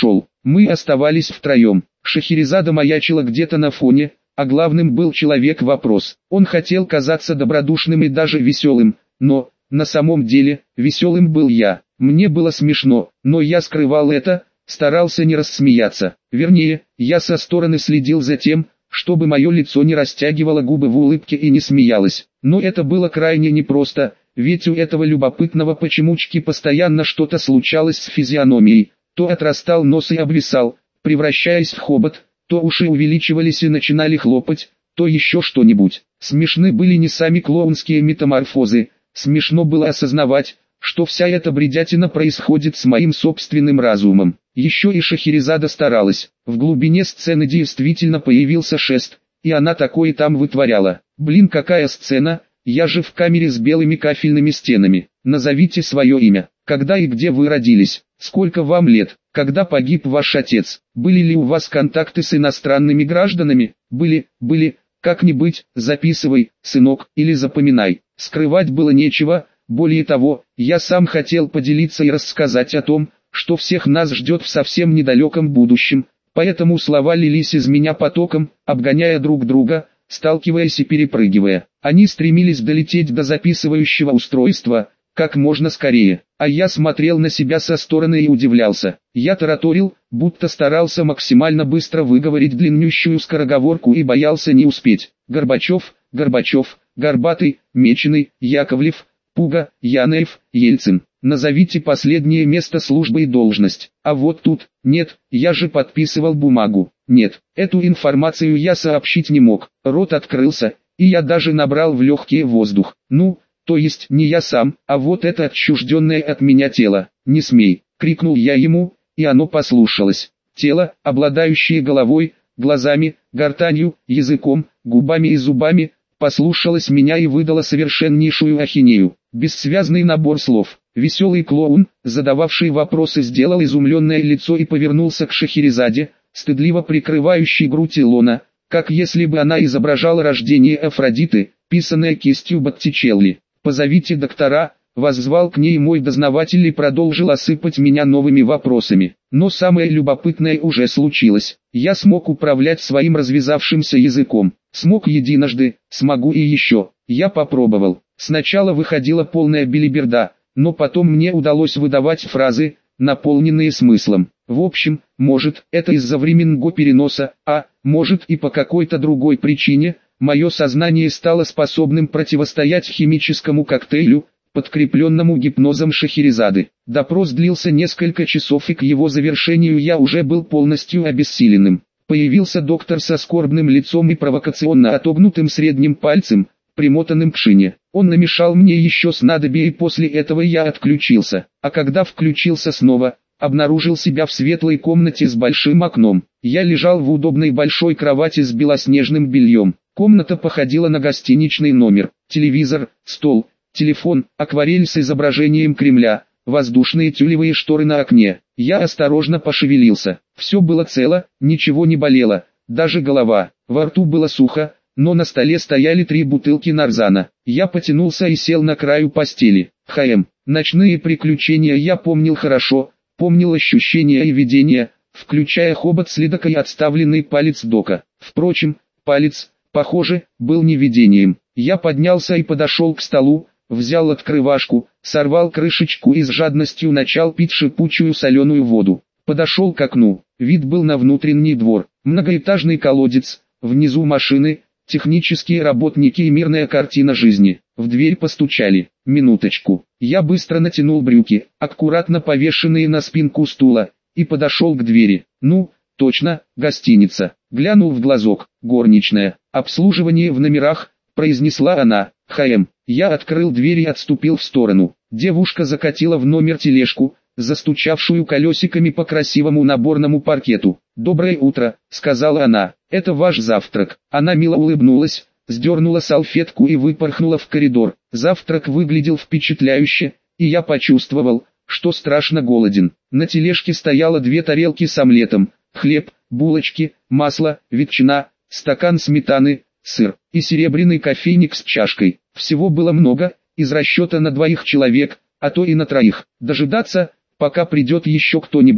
Мы оставались втроем. Шахерезада маячила где-то на фоне, а главным был человек-вопрос. Он хотел казаться добродушным и даже веселым, но, на самом деле, веселым был я. Мне было смешно, но я скрывал это, старался не рассмеяться. Вернее, я со стороны следил за тем, чтобы мое лицо не растягивало губы в улыбке и не смеялось. Но это было крайне непросто, ведь у этого любопытного почемучки постоянно что-то случалось с физиономией. То отрастал нос и обвисал, превращаясь в хобот, то уши увеличивались и начинали хлопать, то еще что-нибудь. Смешны были не сами клоунские метаморфозы, смешно было осознавать, что вся эта бредятина происходит с моим собственным разумом. Еще и Шахерезада старалась. В глубине сцены действительно появился шест, и она такое там вытворяла. Блин, какая сцена, я же в камере с белыми кафельными стенами. Назовите свое имя, когда и где вы родились, сколько вам лет, когда погиб ваш отец, были ли у вас контакты с иностранными гражданами, были, были, как не быть, записывай, сынок, или запоминай. Скрывать было нечего, более того, я сам хотел поделиться и рассказать о том, что всех нас ждет в совсем недалеком будущем, поэтому слова лились из меня потоком, обгоняя друг друга, сталкиваясь и перепрыгивая. Они стремились долететь до записывающего устройства, как можно скорее, а я смотрел на себя со стороны и удивлялся. Я тараторил, будто старался максимально быстро выговорить длиннющую скороговорку и боялся не успеть. Горбачев, Горбачев, Горбатый, Меченый, Яковлев, Пуга, Янаев, Ельцин. Назовите последнее место службы и должность. А вот тут, нет, я же подписывал бумагу. Нет, эту информацию я сообщить не мог. Рот открылся, и я даже набрал в легкие воздух. Ну, то есть не я сам, а вот это отчужденное от меня тело. Не смей, крикнул я ему, и оно послушалось. Тело, обладающее головой, глазами, гортанью, языком, губами и зубами, послушалось меня и выдало совершеннейшую ахинею. Бессвязный набор слов. Веселый клоун, задававший вопросы, сделал изумленное лицо и повернулся к Шахерезаде, стыдливо прикрывающей грудь Илона, как если бы она изображала рождение Афродиты, писанное кистью Боттичелли. «Позовите доктора», воззвал к ней мой дознаватель и продолжил осыпать меня новыми вопросами. Но самое любопытное уже случилось. Я смог управлять своим развязавшимся языком. Смог единожды, смогу и еще. Я попробовал. Сначала выходила полная белиберда, но потом мне удалось выдавать фразы, наполненные смыслом. В общем, может, это из-за временного переноса, а, может и по какой-то другой причине, мое сознание стало способным противостоять химическому коктейлю, подкрепленному гипнозом Шахерезады. Допрос длился несколько часов, и к его завершению я уже был полностью обессиленным. Появился доктор со скорбным лицом и провокационно отогнутым средним пальцем, примотанным к шине. Он намешал мне еще снадобье, и после этого я отключился. А когда включился снова, обнаружил себя в светлой комнате с большим окном. Я лежал в удобной большой кровати с белоснежным бельем. Комната походила на гостиничный номер. Телевизор, стол, телефон, акварель с изображением Кремля, воздушные тюлевые шторы на окне. Я осторожно пошевелился. Все было цело, ничего не болело, даже голова. Во рту было сухо, но на столе стояли три бутылки нарзана. Я потянулся и сел на краю постели. ХМ. Ночные приключения я помнил хорошо, помнил ощущения и видения, включая хобот следака и отставленный палец дока. Впрочем, палец, похоже, был не видением. Я поднялся и подошел к столу, взял открывашку, сорвал крышечку и с жадностью начал пить шипучую соленую воду. Подошел к окну. Вид был на внутренний двор. Многоэтажный колодец, внизу машины, технические работники и мирная картина жизни. В дверь постучали. Минуточку. Я быстро натянул брюки, аккуратно повешенные на спинку стула, и подошел к двери. Ну, точно, гостиница. Глянул в глазок. Горничная. Обслуживание в номерах, произнесла она. ХМ. Я открыл дверь и отступил в сторону. Девушка закатила в номер тележку, застучавшую колесиками по красивому наборному паркету. «Доброе утро», — сказала она, — «это ваш завтрак». Она мило улыбнулась, сдернула салфетку и выпорхнула в коридор. Завтрак выглядел впечатляюще, и я почувствовал, что страшно голоден. На тележке стояло две тарелки с омлетом, хлеб, булочки, масло, ветчина, стакан сметаны, сыр и серебряный кофейник с чашкой. Всего было много, из расчета на двоих человек, а то и на троих. Дожидаться, пока придет еще кто-нибудь,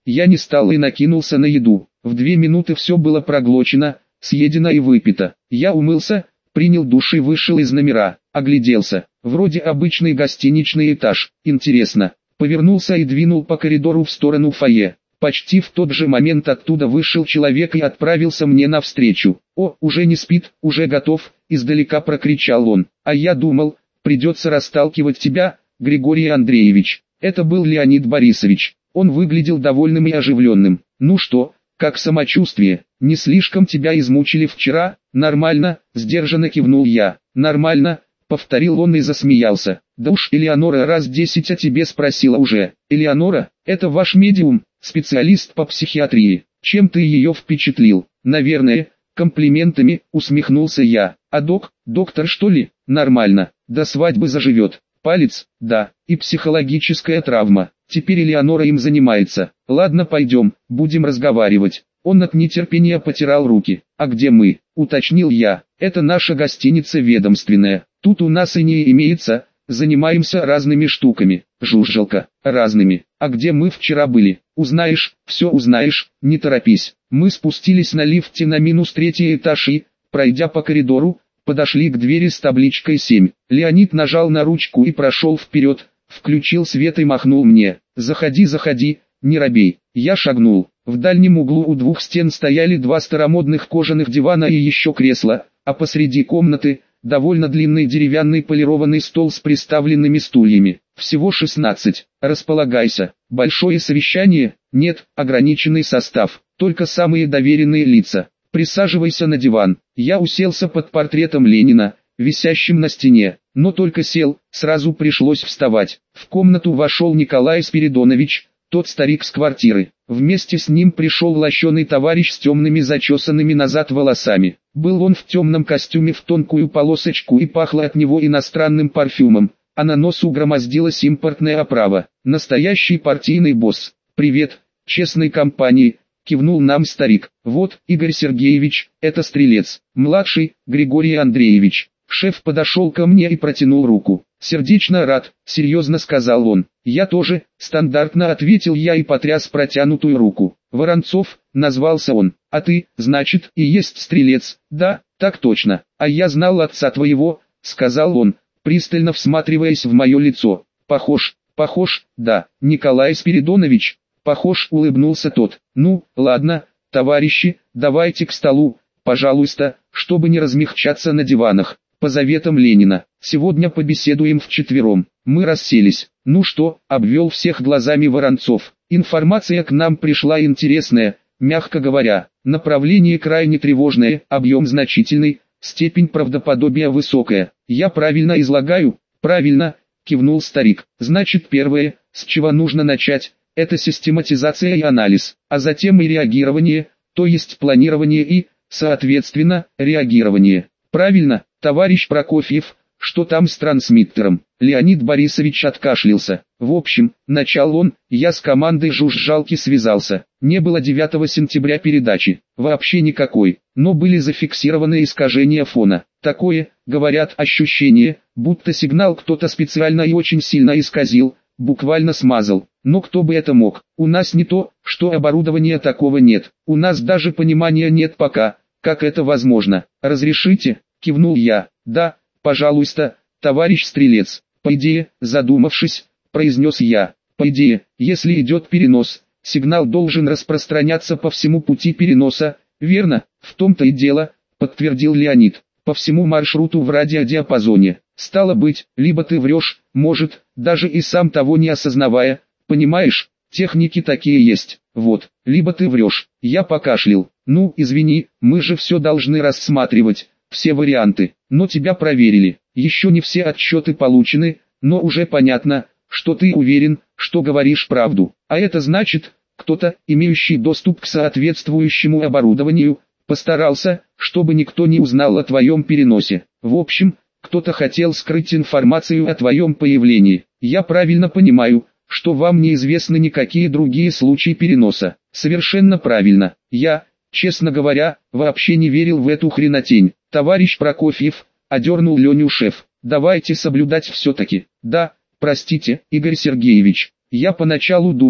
Я не стал и накинулся на еду. В две минуты все было проглочено, съедено и выпито. Я умылся, принял душ и вышел из номера, огляделся. Вроде обычный гостиничный этаж. Интересно. Повернулся и двинул по коридору в сторону фойе. Почти в тот же момент оттуда вышел человек и отправился мне навстречу. «О, уже не спит, уже готов», — издалека прокричал он. «А я думал, придется расталкивать тебя, Григорий Андреевич». Это был Леонид Борисович. Он выглядел довольным и оживленным. «Ну что, как самочувствие? Не слишком тебя измучили вчера?» «Нормально», — сдержанно кивнул я. «Нормально», — повторил он и засмеялся. «Да уж Элеонора раз десять о тебе спросила уже». «Элеонора, это ваш медиум, специалист по психиатрии. Чем ты ее впечатлил?» «Наверное, комплиментами», — усмехнулся я. «А док, доктор что ли?» «Нормально, до свадьбы заживет». «Палец, да, и психологическая травма. Теперь Элеонора им занимается. Ладно, пойдем, будем разговаривать». Он от нетерпения потирал руки. «А где мы?» — уточнил я. «Это наша гостиница ведомственная. Тут у нас и не имеется, занимаемся разными штуками». «Жужжалка, разными. А где мы вчера были?» «Узнаешь, все узнаешь, не торопись». Мы спустились на лифте на минус третий этаж и, пройдя по коридору, подошли к двери с табличкой семь. Леонид нажал на ручку и прошел вперед, включил свет и махнул мне. «Заходи, заходи, не робей». Я шагнул. В дальнем углу у двух стен стояли два старомодных кожаных дивана и еще кресло, а посреди комнаты – довольно длинный деревянный полированный стол с приставленными стульями. Всего шестнадцать. «Располагайся». «Большое совещание?» «Нет, ограниченный состав, только самые доверенные лица». «Присаживайся на диван». Я уселся под портретом Ленина, висящим на стене, но только сел, сразу пришлось вставать. В комнату вошел Николай Спиридонович, тот старик с квартиры. Вместе с ним пришел лощеный товарищ с темными зачесанными назад волосами. Был он в темном костюме в тонкую полосочку и пахло от него иностранным парфюмом, а на носу громоздилась импортная оправа. Настоящий партийный босс. «Привет, честной компании», — кивнул нам старик. «Вот, Игорь Сергеевич, это стрелец. Младший, Григорий Андреевич». Шеф подошел ко мне и протянул руку. «Сердечно рад», — серьезно сказал он. «Я тоже», — стандартно ответил я и потряс протянутую руку. «Воронцов», — назвался он. «А ты, значит, и есть стрелец?» «Да, так точно. А я знал отца твоего», — сказал он, пристально всматриваясь в мое лицо. «Похож, похож, да, Николай Спиридонович, похож», — улыбнулся тот. «Ну, ладно, товарищи, давайте к столу, пожалуйста, чтобы не размягчаться на диванах». По заветам Ленина, сегодня побеседуем вчетвером. Мы расселись. «Ну что?» — обвел всех глазами Воронцов. «Информация к нам пришла интересная, мягко говоря. Направление крайне тревожное, объем значительный, степень правдоподобия высокая. Я правильно излагаю?» «Правильно», — кивнул старик. «Значит, первое, с чего нужно начать, это систематизация и анализ, а затем и реагирование, то есть планирование и, соответственно, реагирование. Правильно, товарищ Прокофьев, что там с трансмиттером?» Леонид Борисович откашлялся. «В общем, начал он, я с командой жужжалки связался. Не было девятого сентября передачи, вообще никакой, но были зафиксированы искажения фона. Такое, говорят, ощущение, будто сигнал кто-то специально и очень сильно исказил, буквально смазал. Но кто бы это мог? У нас не то, что оборудования такого нет, у нас даже понимания нет пока, как это возможно. Разрешите?» — кивнул я. «Да, пожалуйста, товарищ стрелец». «По идее», задумавшись, произнес я. «По идее, если идет перенос, сигнал должен распространяться по всему пути переноса, верно?» «В том-то и дело», подтвердил Леонид. «По всему маршруту в радиодиапазоне. Стало быть, либо ты врешь, может, даже и сам того не осознавая, понимаешь, техники такие есть, вот, либо ты врешь». Я покашлял. «Ну, извини, мы же все должны рассматривать, все варианты, но тебя проверили. Еще не все отчеты получены, но уже понятно, что ты уверен, что говоришь правду. А это значит, кто-то, имеющий доступ к соответствующему оборудованию, постарался, чтобы никто не узнал о твоем переносе. В общем, кто-то хотел скрыть информацию о твоем появлении. Я правильно понимаю, что вам неизвестны никакие другие случаи переноса?» «Совершенно правильно. Я, честно говоря, вообще не верил в эту хренотень». «Товарищ Прокофьев», — одернул Леню шеф, — «давайте соблюдать все-таки». «Да, простите, Игорь Сергеевич, я поначалу думал,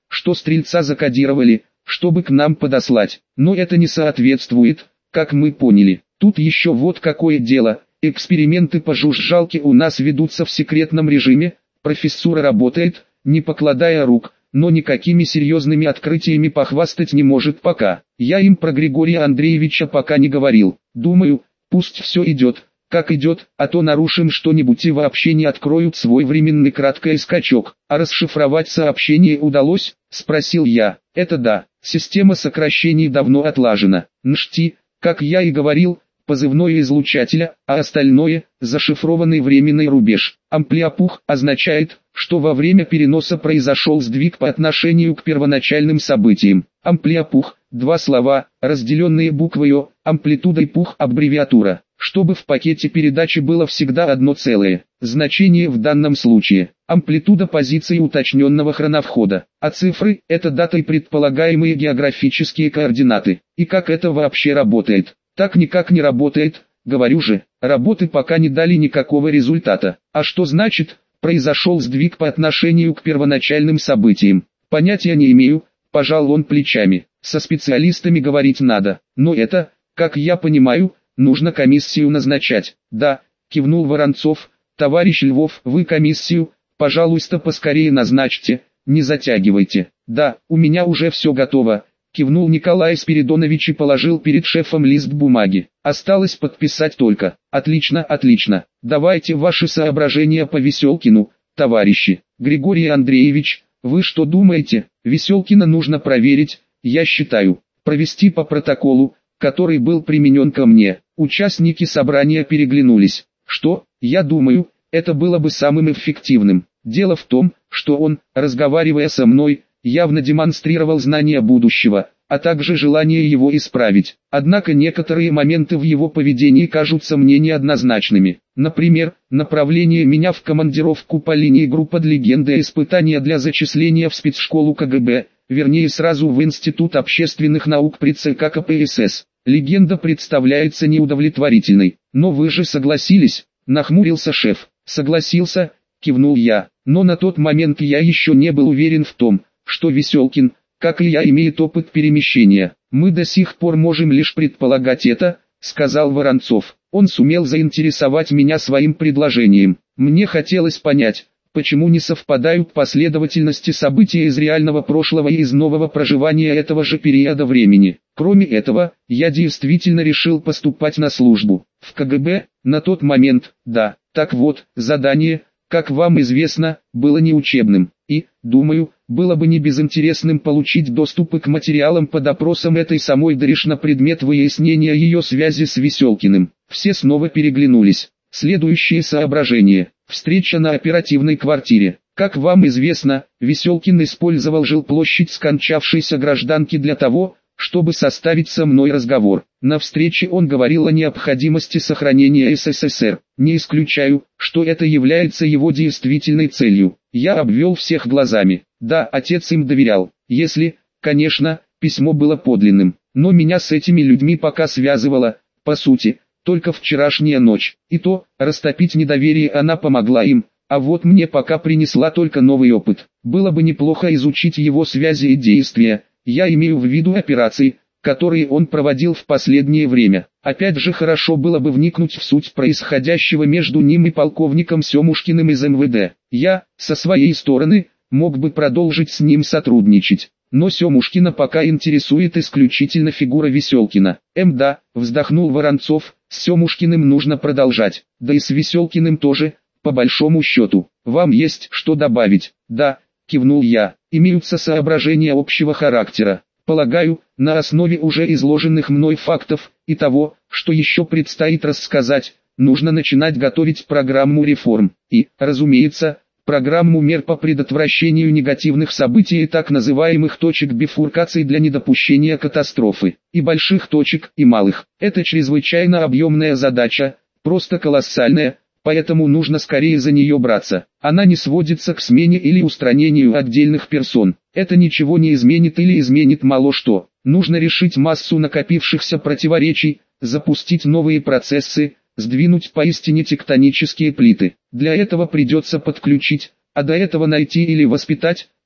что стрельца закодировали, чтобы к нам подослать. Но это не соответствует, как мы поняли. Тут еще вот какое дело. Эксперименты по жужжалке у нас ведутся в секретном режиме. Профессура работает, не покладая рук, но никакими серьезными открытиями похвастать не может пока. Я им про Григория Андреевича пока не говорил. Думаю, пусть все идет, как идет, а то нарушим что-нибудь и вообще не откроют свой временный краткий скачок. А расшифровать сообщение удалось? Спросил я. Это да, система сокращений давно отлажена. Ншти, как я и говорил, позывное излучателя, а остальное – зашифрованный временный рубеж. Амплиопух означает, что во время переноса произошел сдвиг по отношению к первоначальным событиям. Амплиопух – два слова, разделенные буквой О, амплитуда и пух – аббревиатура. Чтобы в пакете передачи было всегда одно целое. Значение в данном случае – амплитуда позиции уточненного хроновхода, а цифры – это дата и предполагаемые географические координаты. И как это вообще работает? Так никак не работает, говорю же, работы пока не дали никакого результата. А что значит, произошел сдвиг по отношению к первоначальным событиям? Понятия не имею, пожал он плечами. Со специалистами говорить надо, но это, как я понимаю, нужно комиссию назначать. Да, кивнул Воронцов, товарищ Львов, вы комиссию, пожалуйста, поскорее назначьте, не затягивайте. Да, у меня уже все готово. Кивнул Николай Спиридонович и положил перед шефом лист бумаги. Осталось подписать только. Отлично, отлично. Давайте ваши соображения по Веселкину, товарищи. Григорий Андреевич, вы что думаете? Веселкина нужно проверить, я считаю. Провести по протоколу, который был применен ко мне. Участники собрания переглянулись. Что, я думаю, это было бы самым эффективным. Дело в том, что он, разговаривая со мной, явно демонстрировал знание будущего, а также желание его исправить. Однако некоторые моменты в его поведении кажутся мне неоднозначными. Например, направление меня в командировку по линии группы «Легенда» испытания для зачисления в спецшколу КГБ, вернее сразу в Институт общественных наук при ЦК КПСС. Легенда представляется неудовлетворительной. Но вы же согласились, нахмурился шеф. Согласился, кивнул я, но на тот момент я еще не был уверен в том, что Веселкин, как и я, имеет опыт перемещения. Мы до сих пор можем лишь предполагать это, сказал Воронцов. Он сумел заинтересовать меня своим предложением. Мне хотелось понять, почему не совпадают последовательности событий из реального прошлого и из нового проживания этого же периода времени. Кроме этого, я действительно решил поступать на службу в КГБ, на тот момент, да. Так вот, задание, как вам известно, было не учебным, и, думаю, было бы не безинтересным получить доступ к материалам по допросам этой самой Дариш на предмет выяснения ее связи с Веселкиным. Все снова переглянулись. Следующее соображение. Встреча на оперативной квартире. Как вам известно, Веселкин использовал жилплощадь скончавшейся гражданки для того, чтобы составить со мной разговор. На встрече он говорил о необходимости сохранения СССР. Не исключаю, что это является его действительной целью. Я обвел всех глазами. Да, отец им доверял. Если, конечно, письмо было подлинным. Но меня с этими людьми пока связывало, по сути, только вчерашняя ночь. И то, растопить недоверие она помогла им. А вот мне пока принесла только новый опыт. Было бы неплохо изучить его связи и действия. Я имею в виду операции, которые он проводил в последнее время. Опять же, хорошо было бы вникнуть в суть происходящего между ним и полковником Семушкиным из эм вэ дэ. Я, со своей стороны, мог бы продолжить с ним сотрудничать. Но Семушкина пока интересует исключительно фигура Веселкина. Эм да, вздохнул Воронцов, с Семушкиным нужно продолжать. Да и с Веселкиным тоже, по большому счету. Вам есть что добавить? Да, кивнул я. Имеются соображения общего характера. Полагаю, на основе уже изложенных мной фактов и того, что еще предстоит рассказать, нужно начинать готовить программу реформ. И, разумеется, программу мер по предотвращению негативных событий и так называемых точек бифуркации для недопущения катастрофы. И больших точек, и малых. Это чрезвычайно объемная задача, просто колоссальная. Поэтому нужно скорее за нее браться. Она не сводится к смене или устранению отдельных персон. Это ничего не изменит или изменит мало что. Нужно решить массу накопившихся противоречий, запустить новые процессы, сдвинуть поистине тектонические плиты. Для этого придется подключить, а до этого найти или воспитать,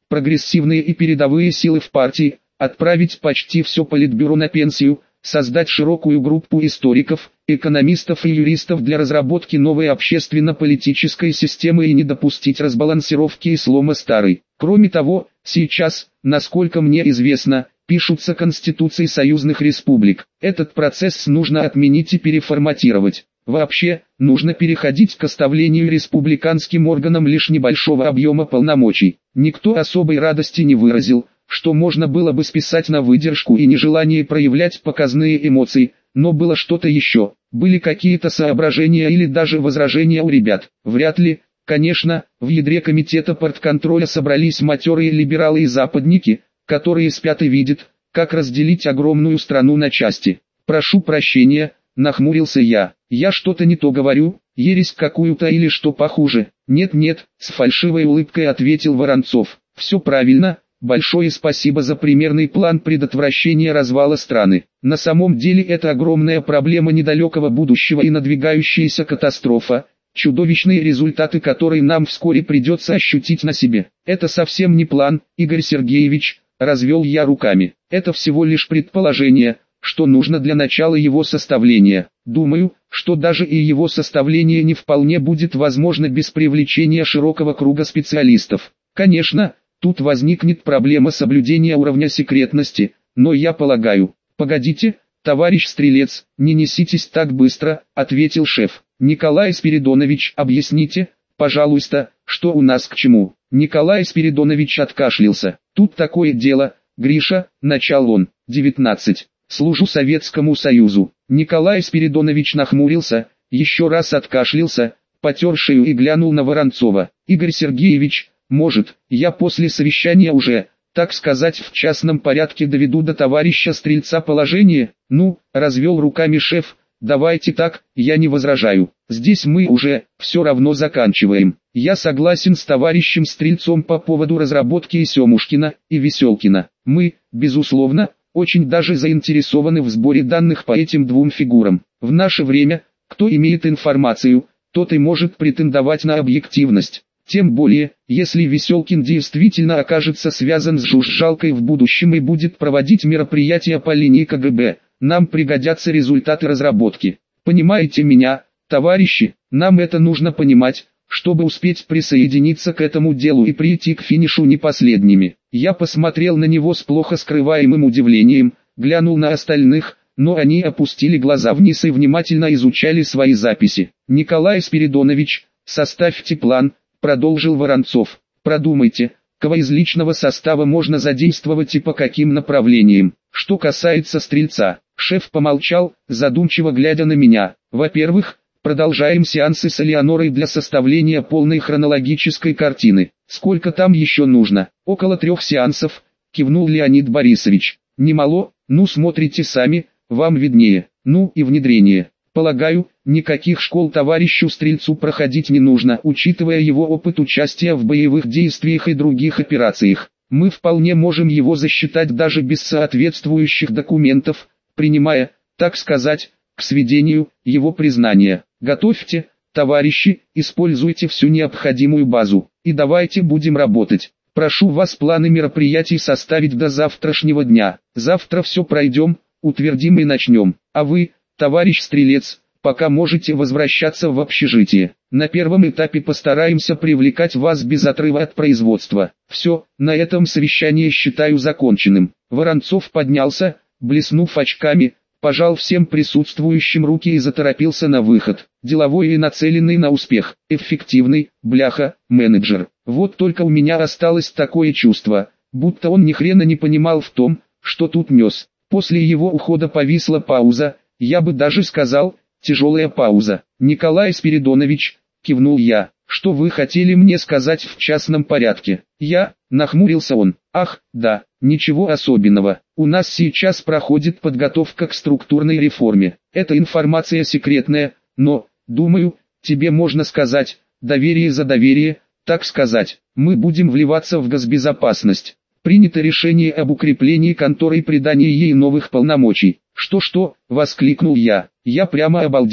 прогрессивные и передовые силы в партии, отправить почти все политбюро на пенсию, создать широкую группу историков, экономистов и юристов для разработки новой общественно-политической системы и не допустить разбалансировки и слома старой. Кроме того, сейчас, насколько мне известно, пишутся конституции союзных республик. Этот процесс нужно отменить и переформатировать. Вообще, нужно переходить к оставлению республиканским органам лишь небольшого объема полномочий. Никто особой радости не выразил, что можно было бы списать на выдержку и нежелание проявлять показные эмоции, но было что-то еще, были какие-то соображения или даже возражения у ребят. Вряд ли, конечно, в ядре комитета партконтроля собрались матерые либералы и западники, которые спят и видят, как разделить огромную страну на части. «Прошу прощения», — нахмурился я, — «я что-то не то говорю, ересь какую-то или что похуже?» «Нет-нет», — с фальшивой улыбкой ответил Воронцов, — «все правильно. Большое спасибо за примерный план предотвращения развала страны. На самом деле это огромная проблема недалекого будущего и надвигающаяся катастрофа, чудовищные результаты которой нам вскоре придется ощутить на себе. Это совсем не план, Игорь Сергеевич», — развел я руками. «Это всего лишь предположение, что нужно для начала его составления. Думаю, что даже и его составление не вполне будет возможно без привлечения широкого круга специалистов. Конечно, тут возникнет проблема соблюдения уровня секретности, но я полагаю...» «Погодите, товарищ Стрелец, не неситесь так быстро», — ответил шеф. «Николай Спиридонович, объясните, пожалуйста, что у нас к чему?» Николай Спиридонович откашлялся. «Тут такое дело, Гриша», — начал он. «девятнадцать. Служу Советскому Союзу». Николай Спиридонович нахмурился, еще раз откашлялся, потер шею и глянул на Воронцова. «Игорь Сергеевич, может, я после совещания уже, так сказать, в частном порядке доведу до товарища Стрельца положение?» «Ну», — развел руками шеф, — «давайте так, я не возражаю. Здесь мы уже, все равно заканчиваем. Я согласен с товарищем Стрельцом по поводу разработки и Семушкина, и Веселкина. Мы, безусловно, очень даже заинтересованы в сборе данных по этим двум фигурам. В наше время, кто имеет информацию, тот и может претендовать на объективность. Тем более, если Веселкин действительно окажется связан с жужжалкой в будущем и будет проводить мероприятия по линии ка гэ бэ, нам пригодятся результаты разработки. Понимаете меня, товарищи? Нам это нужно понимать, чтобы успеть присоединиться к этому делу и прийти к финишу не последними». Я посмотрел на него с плохо скрываемым удивлением, глянул на остальных, но они опустили глаза вниз и внимательно изучали свои записи. «Николай Спиридонович, составьте план», — продолжил Воронцов. «Продумайте, кого из личного состава можно задействовать и по каким направлениям. Что касается Стрельца». Шеф помолчал, задумчиво глядя на меня. «Во-первых, продолжаем сеансы с Элеонорой для составления полной хронологической картины. Сколько там еще нужно?» «Около трех сеансов», — кивнул Леонид Борисович. «Немало, ну смотрите сами, вам виднее. Ну и внедрение. Полагаю, никаких школ товарищу Стрельцу проходить не нужно, учитывая его опыт участия в боевых действиях и других операциях. Мы вполне можем его засчитать даже без соответствующих документов, принимая, так сказать, к сведению, его признания. Готовьте, товарищи, используйте всю необходимую базу, и давайте будем работать. Прошу вас планы мероприятий составить до завтрашнего дня. Завтра все пройдем, утвердим и начнем. А вы, товарищ Стрелец, пока можете возвращаться в общежитие. На первом этапе постараемся привлекать вас без отрыва от производства. Все, на этом совещание считаю законченным». Воронцов поднялся, блеснув очками, пожал всем присутствующим руки и заторопился на выход. Деловой и нацеленный на успех, эффективный, бляха, менеджер. Вот только у меня осталось такое чувство, будто он ни хрена не понимал в том, что тут нес. После его ухода повисла пауза, я бы даже сказал, тяжелая пауза. «Николай Спиридонович», — кивнул я, — «что вы хотели мне сказать в частном порядке?» «Я», — нахмурился он, — «ах, да, ничего особенного. У нас сейчас проходит подготовка к структурной реформе. Эта информация секретная, но, думаю, тебе можно сказать, доверие за доверие, так сказать. Мы будем вливаться в госбезопасность. Принято решение об укреплении конторы и придании ей новых полномочий». «Что-что?» — воскликнул я. Я прямо обалдел.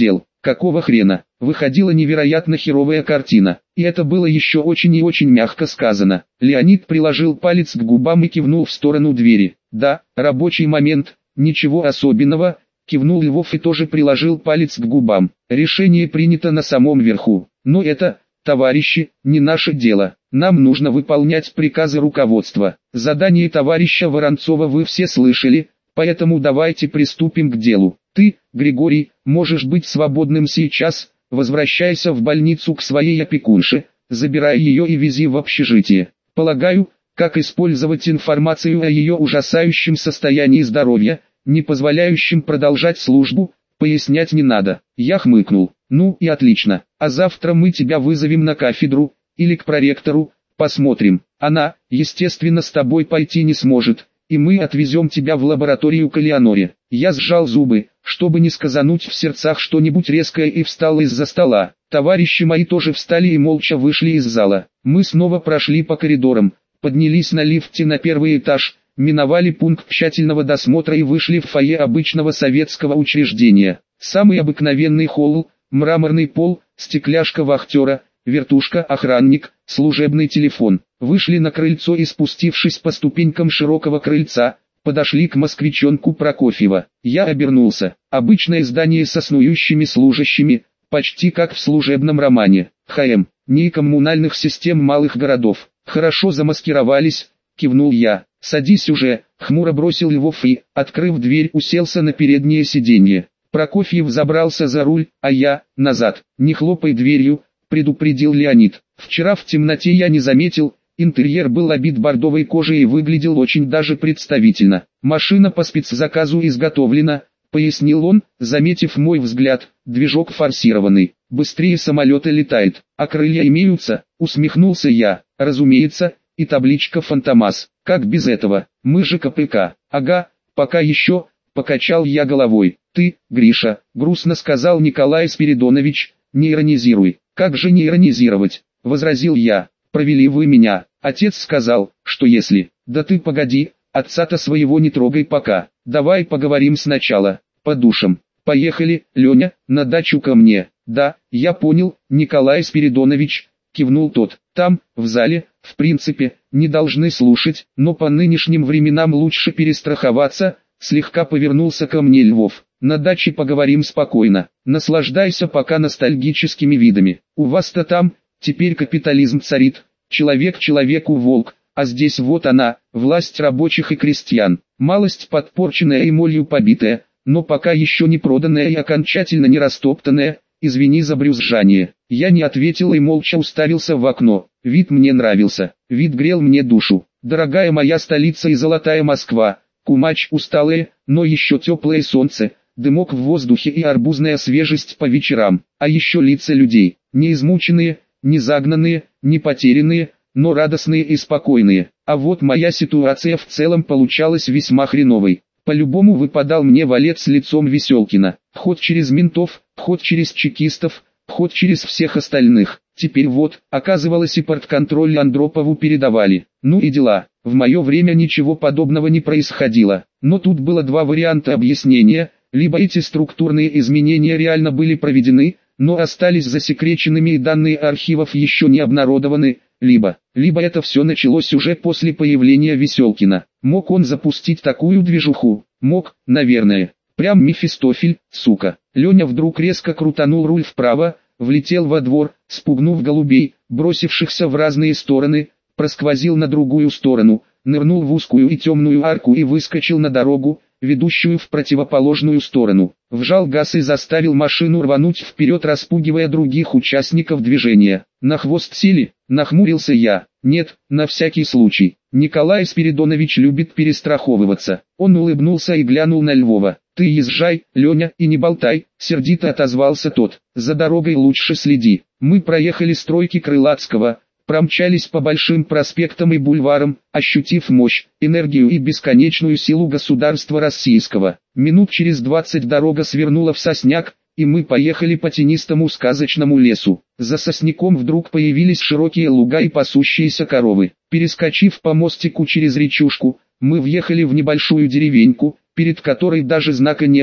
Какого хрена? Выходила невероятно херовая картина. И это было еще очень и очень мягко сказано. Леонид приложил палец к губам и кивнул в сторону двери. Да, рабочий момент, ничего особенного, кивнул Львов и тоже приложил палец к губам. Решение принято на самом верху. Но это, товарищи, не наше дело. Нам нужно выполнять приказы руководства. Задание товарища Воронцова вы все слышали, поэтому давайте приступим к делу. Ты, Григорий, можешь быть свободным сейчас, возвращайся в больницу к своей опекунше, забирай ее и вези в общежитие. Полагаю, как использовать информацию о ее ужасающем состоянии здоровья, не позволяющем продолжать службу, пояснять не надо. Я хмыкнул. Ну и отлично, а завтра мы тебя вызовем на кафедру, или к проректору, посмотрим. Она, естественно, с тобой пойти не сможет, и мы отвезем тебя в лабораторию к Элеоноре. Я сжал зубы, чтобы не сказануть в сердцах что-нибудь резкое, и встал из-за стола. Товарищи мои тоже встали и молча вышли из зала. Мы снова прошли по коридорам, поднялись на лифте на первый этаж, миновали пункт тщательного досмотра и вышли в фойе обычного советского учреждения. Самый обыкновенный холл, мраморный пол, стекляшка вахтера, вертушка, охранник, служебный телефон. Вышли на крыльцо и, спустившись по ступенькам широкого крыльца, подошли к москвичонку Прокофьева. Я обернулся. Обычное здание со снующими служащими, почти как в служебном романе. ХМ, НИИ коммунальных систем малых городов. Хорошо замаскировались, кивнул я. Садись уже, хмуро бросил Львов и, открыв дверь, уселся на переднее сиденье. Прокофьев забрался за руль, а я, назад. Не хлопай дверью, предупредил Леонид. Вчера в темноте я не заметил, интерьер был обит бордовой кожей и выглядел очень даже представительно. Машина по спецзаказу изготовлена, пояснил он, заметив мой взгляд. Движок форсированный, быстрее самолета летает. А крылья имеются, усмехнулся я. Разумеется, и табличка «Фантомас». Как без этого? Мы же КПК. Ага, пока еще, покачал я головой. Ты, Гриша, грустно сказал Николай Спиридонович, не иронизируй. Как же не иронизировать? Возразил я. Провели вы меня. Отец сказал, что если... Да ты погоди, отца-то своего не трогай пока. Давай поговорим сначала, по душам. Поехали, Леня, на дачу ко мне. Да, я понял, Николай Спиридонович, кивнул тот. Там, в зале, в принципе, не должны слушать, но по нынешним временам лучше перестраховаться. Слегка повернулся ко мне Львов. На даче поговорим спокойно. Наслаждайся пока ностальгическими видами. У вас-то там, теперь капитализм царит. Человек человеку волк, а здесь вот она, власть рабочих и крестьян. Малость подпорченная и молью побитая, но пока еще не проданная и окончательно не растоптанная. Извини за брюзжание. Я не ответил и молча уставился в окно. Вид мне нравился, вид грел мне душу. Дорогая моя столица и золотая Москва. Кумач усталое, но еще теплое солнце, дымок в воздухе и арбузная свежесть по вечерам, а еще лица людей, не измученные, не загнанные, не потерянные, но радостные и спокойные. А вот моя ситуация в целом получалась весьма хреновой. По-любому выпадал мне валет с лицом Веселкина, ход через ментов, ход через чекистов, ход через всех остальных. Теперь вот, оказывалось, и портконтроль Андропову передавали. Ну и дела. В мое время ничего подобного не происходило. Но тут было два варианта объяснения. Либо эти структурные изменения реально были проведены, но остались засекреченными и данные архивов еще не обнародованы. Либо, либо это все началось уже после появления Веселкина. Мог он запустить такую движуху? Мог, наверное. Прям Мефистофель, сука. Леня вдруг резко крутанул руль вправо, влетел во двор, спугнув голубей, бросившихся в разные стороны, просквозил на другую сторону, нырнул в узкую и темную арку и выскочил на дорогу, ведущую в противоположную сторону. Вжал газ и заставил машину рвануть вперед, распугивая других участников движения. На хвост сели, нахмурился я. Нет, на всякий случай. Николай Спиридонович любит перестраховываться. Он улыбнулся и глянул на Львова. «Ты езжай, Леня, и не болтай», — сердито отозвался тот. «За дорогой лучше следи». Мы проехали стройки Крылатского, промчались по большим проспектам и бульварам, ощутив мощь, энергию и бесконечную силу государства российского. Минут через двадцать дорога свернула в Сосняк, и мы поехали по тенистому сказочному лесу. За сосняком вдруг появились широкие луга и пасущиеся коровы. Перескочив по мостику через речушку, мы въехали в небольшую деревеньку, перед которой даже знака не было.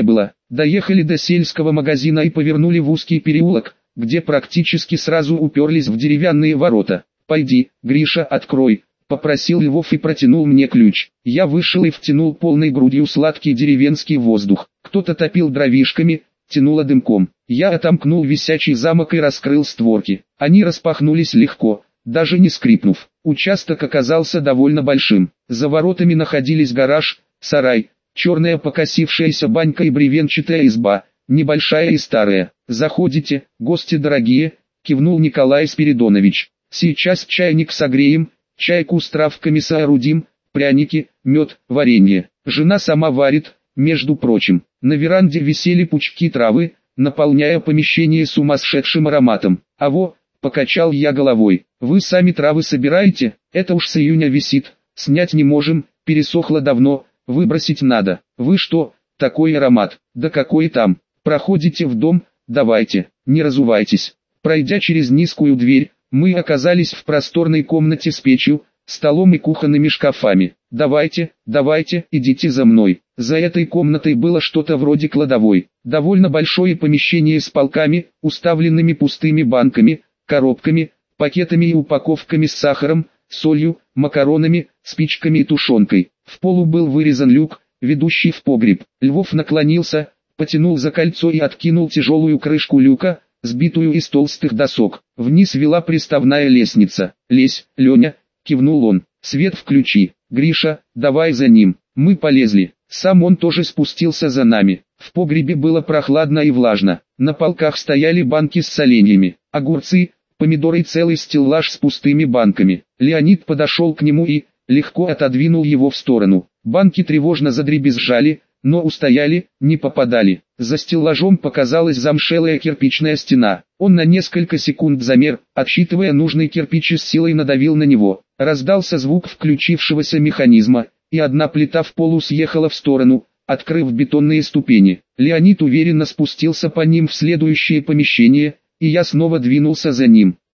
Доехали до сельского магазина и повернули в узкий переулок, где практически сразу уперлись в деревянные ворота. «Пойди, Гриша, открой», — попросил Львов и протянул мне ключ. Я вышел и втянул полной грудью сладкий деревенский воздух. Кто-то топил дровишками, тянуло дымком. Я отомкнул висячий замок и раскрыл створки. Они распахнулись легко, даже не скрипнув. Участок оказался довольно большим. За воротами находились гараж, сарай, черная покосившаяся банька и бревенчатая изба, небольшая и старая. «Заходите, гости дорогие», — кивнул Николай Спиридонович. «Сейчас чайник согреем, чайку с травками соорудим, пряники, мед, варенье. Жена сама варит, между прочим». На веранде висели пучки травы, наполняя помещение сумасшедшим ароматом. «А во», — покачал я головой, — «вы сами травы собираете? Это уж с июня висит, снять не можем, пересохло давно, выбросить надо». «Вы что, такой аромат?» «Да какой там? Проходите в дом, давайте, не разувайтесь». Пройдя через низкую дверь, мы оказались в просторной комнате с печью, столом и кухонными шкафами. «Давайте, давайте, идите за мной». За этой комнатой было что-то вроде кладовой. Довольно большое помещение с полками, уставленными пустыми банками, коробками, пакетами и упаковками с сахаром, солью, макаронами, спичками и тушенкой. В полу был вырезан люк, ведущий в погреб. Львов наклонился, потянул за кольцо и откинул тяжелую крышку люка, сбитую из толстых досок. Вниз вела приставная лестница. «Лезь, Леня», — кивнул он. «Свет включи. Гриша, давай за ним». Мы полезли. Сам он тоже спустился за нами. В погребе было прохладно и влажно. На полках стояли банки с соленьями, огурцы, помидоры и целый стеллаж с пустыми банками. Леонид подошел к нему и легко отодвинул его в сторону. Банки тревожно задребезжали, но устояли, не попадали. За стеллажом показалась замшелая кирпичная стена. Он на несколько секунд замер, отсчитывая нужный кирпич и с силой надавил на него. Раздался звук включившегося механизма, и одна плита в полу съехала в сторону, открыв бетонные ступени. Леонид уверенно спустился по ним в следующее помещение, и я снова двинулся за ним.